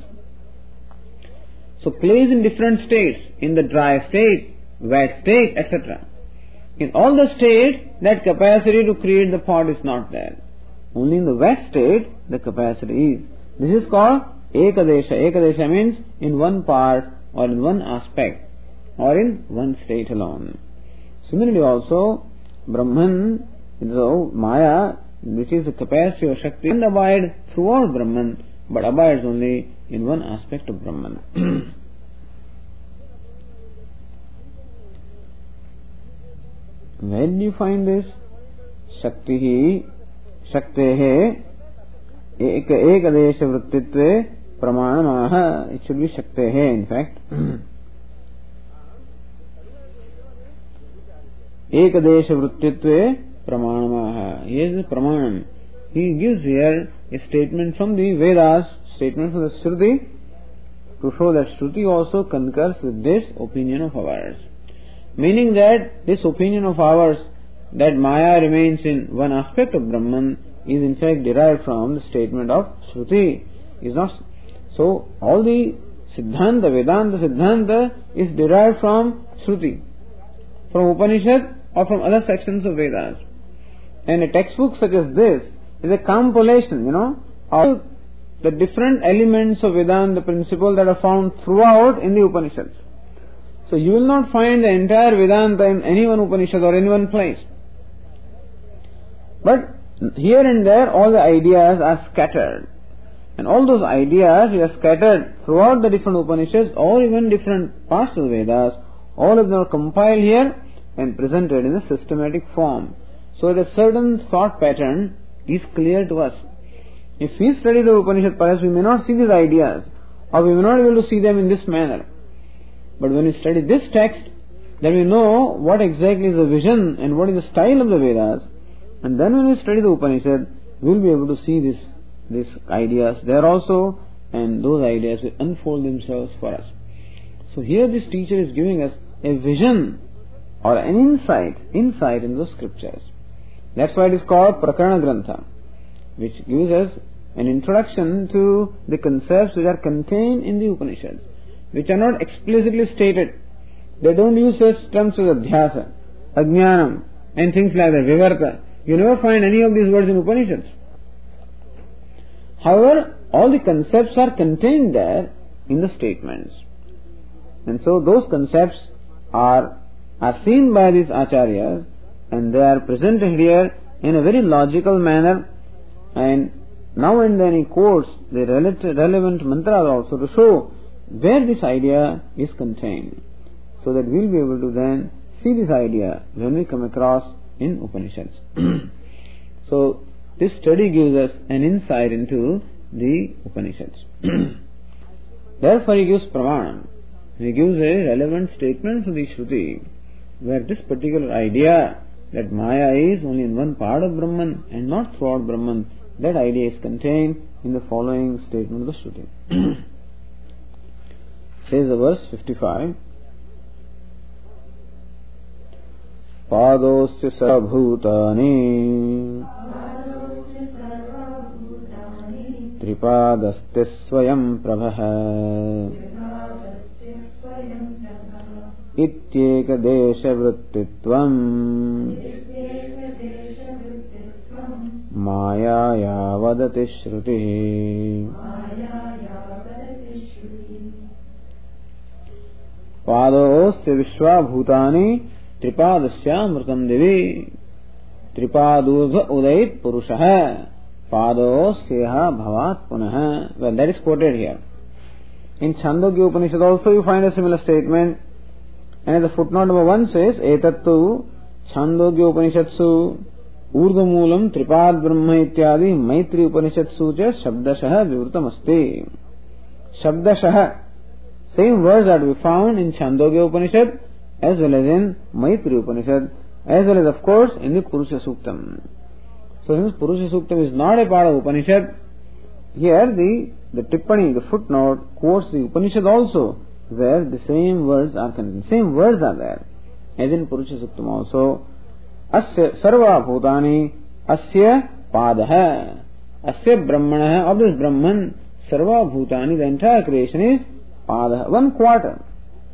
So clay is in different states, in the dry state, wet state, et cetera. In all the states, that capacity to create the pot is not there. Only in the wet state, the capacity is. This is called Ekadesha. Ekadesha means in one part or in one aspect or in one state alone. Similarly also, Brahman, so Maya, which is the capacity of Shakti, can abide throughout Brahman, but abides only in one aspect of Brahman. Where do you find this? Shakti Shaktehe Eka Ekadesha Vrittitve Pramanamaha. It should be Shaktehe, in fact. Ekadesha Vrittitve Pramanamaha. Here is the Pramanam. He gives here a statement from the Vedas, statement from the Shruti, to show that Shruti also concurs with this opinion of ours. Meaning that this opinion of ours, that Maya remains in one aspect of Brahman, is in fact derived from the statement of Shruti. Is not so. All the Siddhanta, Vedanta Siddhanta is derived from Shruti, from Upanishad or from other sections of Vedas. And a textbook such as this is a compilation, you know, of the different elements of Vedanta principle that are found throughout in the Upanishads. So you will not find the entire Vedanta in any one Upanishad or any one place. But here and there all the ideas are scattered. And all those ideas are scattered throughout the different Upanishads or even different parts of the Vedas. All of them are compiled here and presented in a systematic form. So that a certain thought pattern is clear to us. If we study the Upanishad, perhaps we may not see these ideas, or we may not be able to see them in this manner. But when we study this text, then we know what exactly is the vision and what is the style of the Vedas. And then when we study the Upanishad, we will be able to see this, these ideas there also, and those ideas will unfold themselves for us. So here this teacher is giving us a vision or an insight, insight in those scriptures. That's why it is called Prakarana Grantha, which gives us an introduction to the concepts which are contained in the Upanishads, which are not explicitly stated. They don't use such terms as Adhyasa, Ajnanam, and things like that, Vivarta. You never find any of these words in Upanishads. However, all the concepts are contained there in the statements. And so those concepts are, are seen by these acharyas, and they are presented here in a very logical manner, and now and then he quotes the relevant mantras also to show where this idea is contained, so that we will be able to then see this idea when we come across in Upanishads. So this study gives us an insight into the Upanishads. Therefore he gives Pramanam. He gives a relevant statement to the Shruti, where this particular idea that Maya is only in one part of Brahman and not throughout Brahman, that idea is contained in the following statement of the Shruti. Says the verse fifty-five, Padosya sarvabhutani Tripadaste swayam prabha Ityeka desha vrittitvam Mayaya vadati shruti. Padosya vishwabhutani Tripadasya mritam devi Tripadurva udait purushaha Padosya bhavat punaha. Well, that is quoted here. In Chandogya Upanishad also you find a similar statement. And the footnote number one says, Etattu Chandogya Upanishadsu Urdhumulam Tripad Brahma Ityadi Maitri Upanishadsu cha Shabdashaha Vivrutam Asti. Shabdashaha, same words that we found in Chandogya Upanishad as well as in Maitri Upanishad, as well as of course in the Purusha Suktam. So since Purusha Suktam is not a part of Upanishad, here the, the Tippani, the footnote, quotes the Upanishad also, where the same words are contained. Same words are there, as in Purusha Suktam also. Asya sarva bhutani asya padaha. Asya brahmanaha, of this Brahman, sarva bhutani, the entire creation is padaha, one quarter.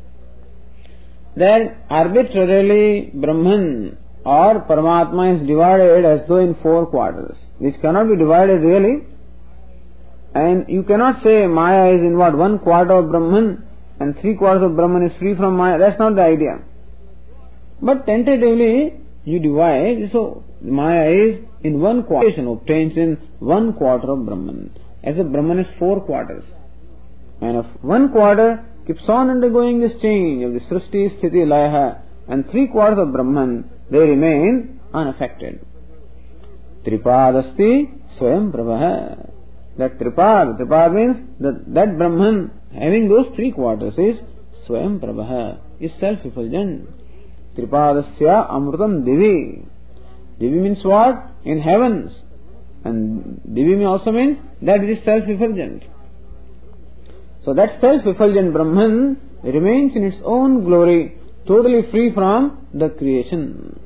That arbitrarily Brahman or Paramatma is divided as though in four quarters, which cannot be divided really. And you cannot say Maya is in what, one quarter of Brahman and three quarters of Brahman is free from Maya. That's not the idea. But tentatively you divide, so Maya is in one quarter, obtains in one quarter of Brahman. As if Brahman is four quarters. And of one quarter keeps on undergoing this change of the Srishti, Sthiti, Laya, and three quarters of Brahman, they remain unaffected. Tripadasti Swayam Prabha. That Tripad, Tripad means that, that Brahman having those three quarters is Swayam Prabha, is self-effulgent. Tripadasya Amrutam Divi. Divi means what? In heavens. And Divi also means that it is self-effulgent. So that self-effulgent Brahman remains in its own glory, totally free from the creation.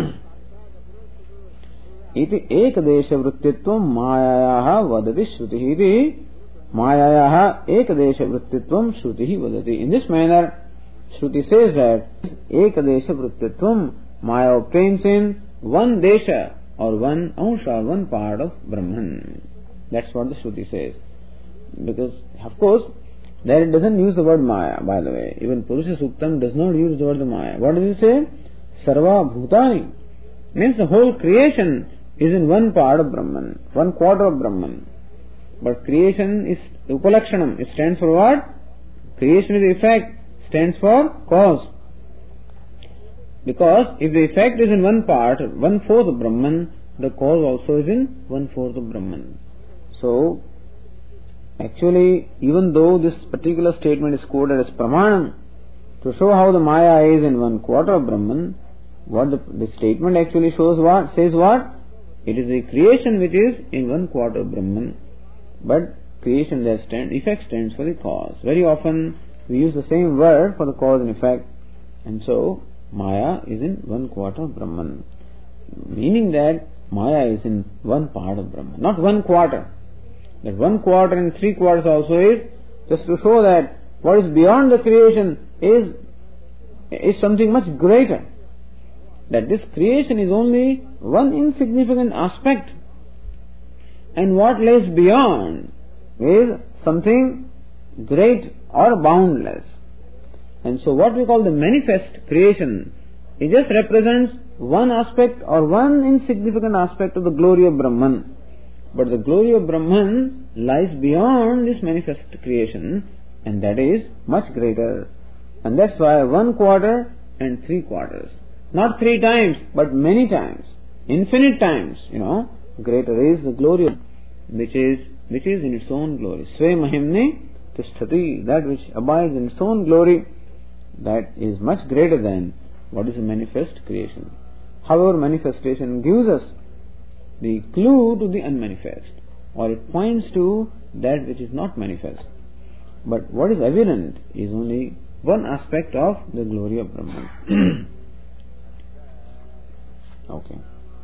Iti ekadesha vrittitvam mayayaha vadati shrutihi. Iti mayayaha ekadesha vrittitvam shrutihi vadati. In this manner, Shruti says that ekadesha vrittitvam, Maya obtains in one desha or one ansha, one part of Brahman. That's what the Shruti says. Because, of course, there it doesn't use the word Maya, by the way. Even Purusha Suktam does not use the word Maya. What does it say? Sarva Bhutani. Means the whole creation is in one part of Brahman, one quarter of Brahman. But creation is Upalakshanam. It stands for what? Creation is effect, stands for cause. Because if the effect is in one part, one fourth of Brahman, the cause also is in one fourth of Brahman. So, actually, even though this particular statement is quoted as Pramanam, to show how the Maya is in one quarter of Brahman, what the, the statement actually shows what, says what? It is the creation which is in one quarter of Brahman, but creation there stands, effect stands for the cause. Very often we use the same word for the cause and effect, and so Maya is in one quarter of Brahman, meaning that Maya is in one part of Brahman, not one quarter. That one quarter and three quarters also is just to show that what is beyond the creation is, is something much greater. That this creation is only one insignificant aspect, and what lies beyond is something great or boundless. And so what we call the manifest creation, it just represents one aspect or one insignificant aspect of the glory of Brahman. But the glory of Brahman lies beyond this manifest creation, and that is much greater. And that's why one quarter and three quarters. Not three times, but many times. Infinite times, you know. Greater is the glory, which is which is in its own glory. Sve mahimni tisthati, that which abides in its own glory, that is much greater than what is a manifest creation. However, manifestation gives us the clue to the unmanifest, or it points to that which is not manifest. But what is evident is only one aspect of the glory of Brahman. Okay.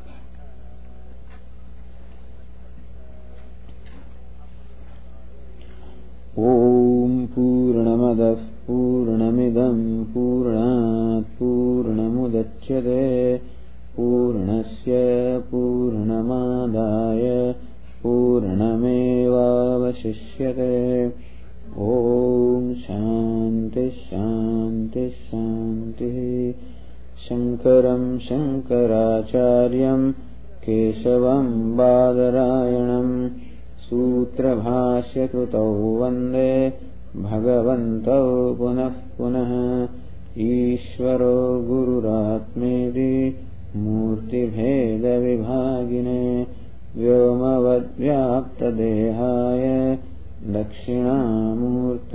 Om Purnamadah Purnamidam Purnat Purnamudachyate Purnasya Purnamadaya Purnamevavashishyate. Om Shanti Shanti Shanti. Shankaram Shankaracharyam Keshavam Badarayanam Sutra Bhashya Krutau Vande Bhagavantau Punah Punah. Ishvaro Gururatmedi Murti Bheda Vibhagine Vyomavad Vyapta Dehaya Dakshinamurti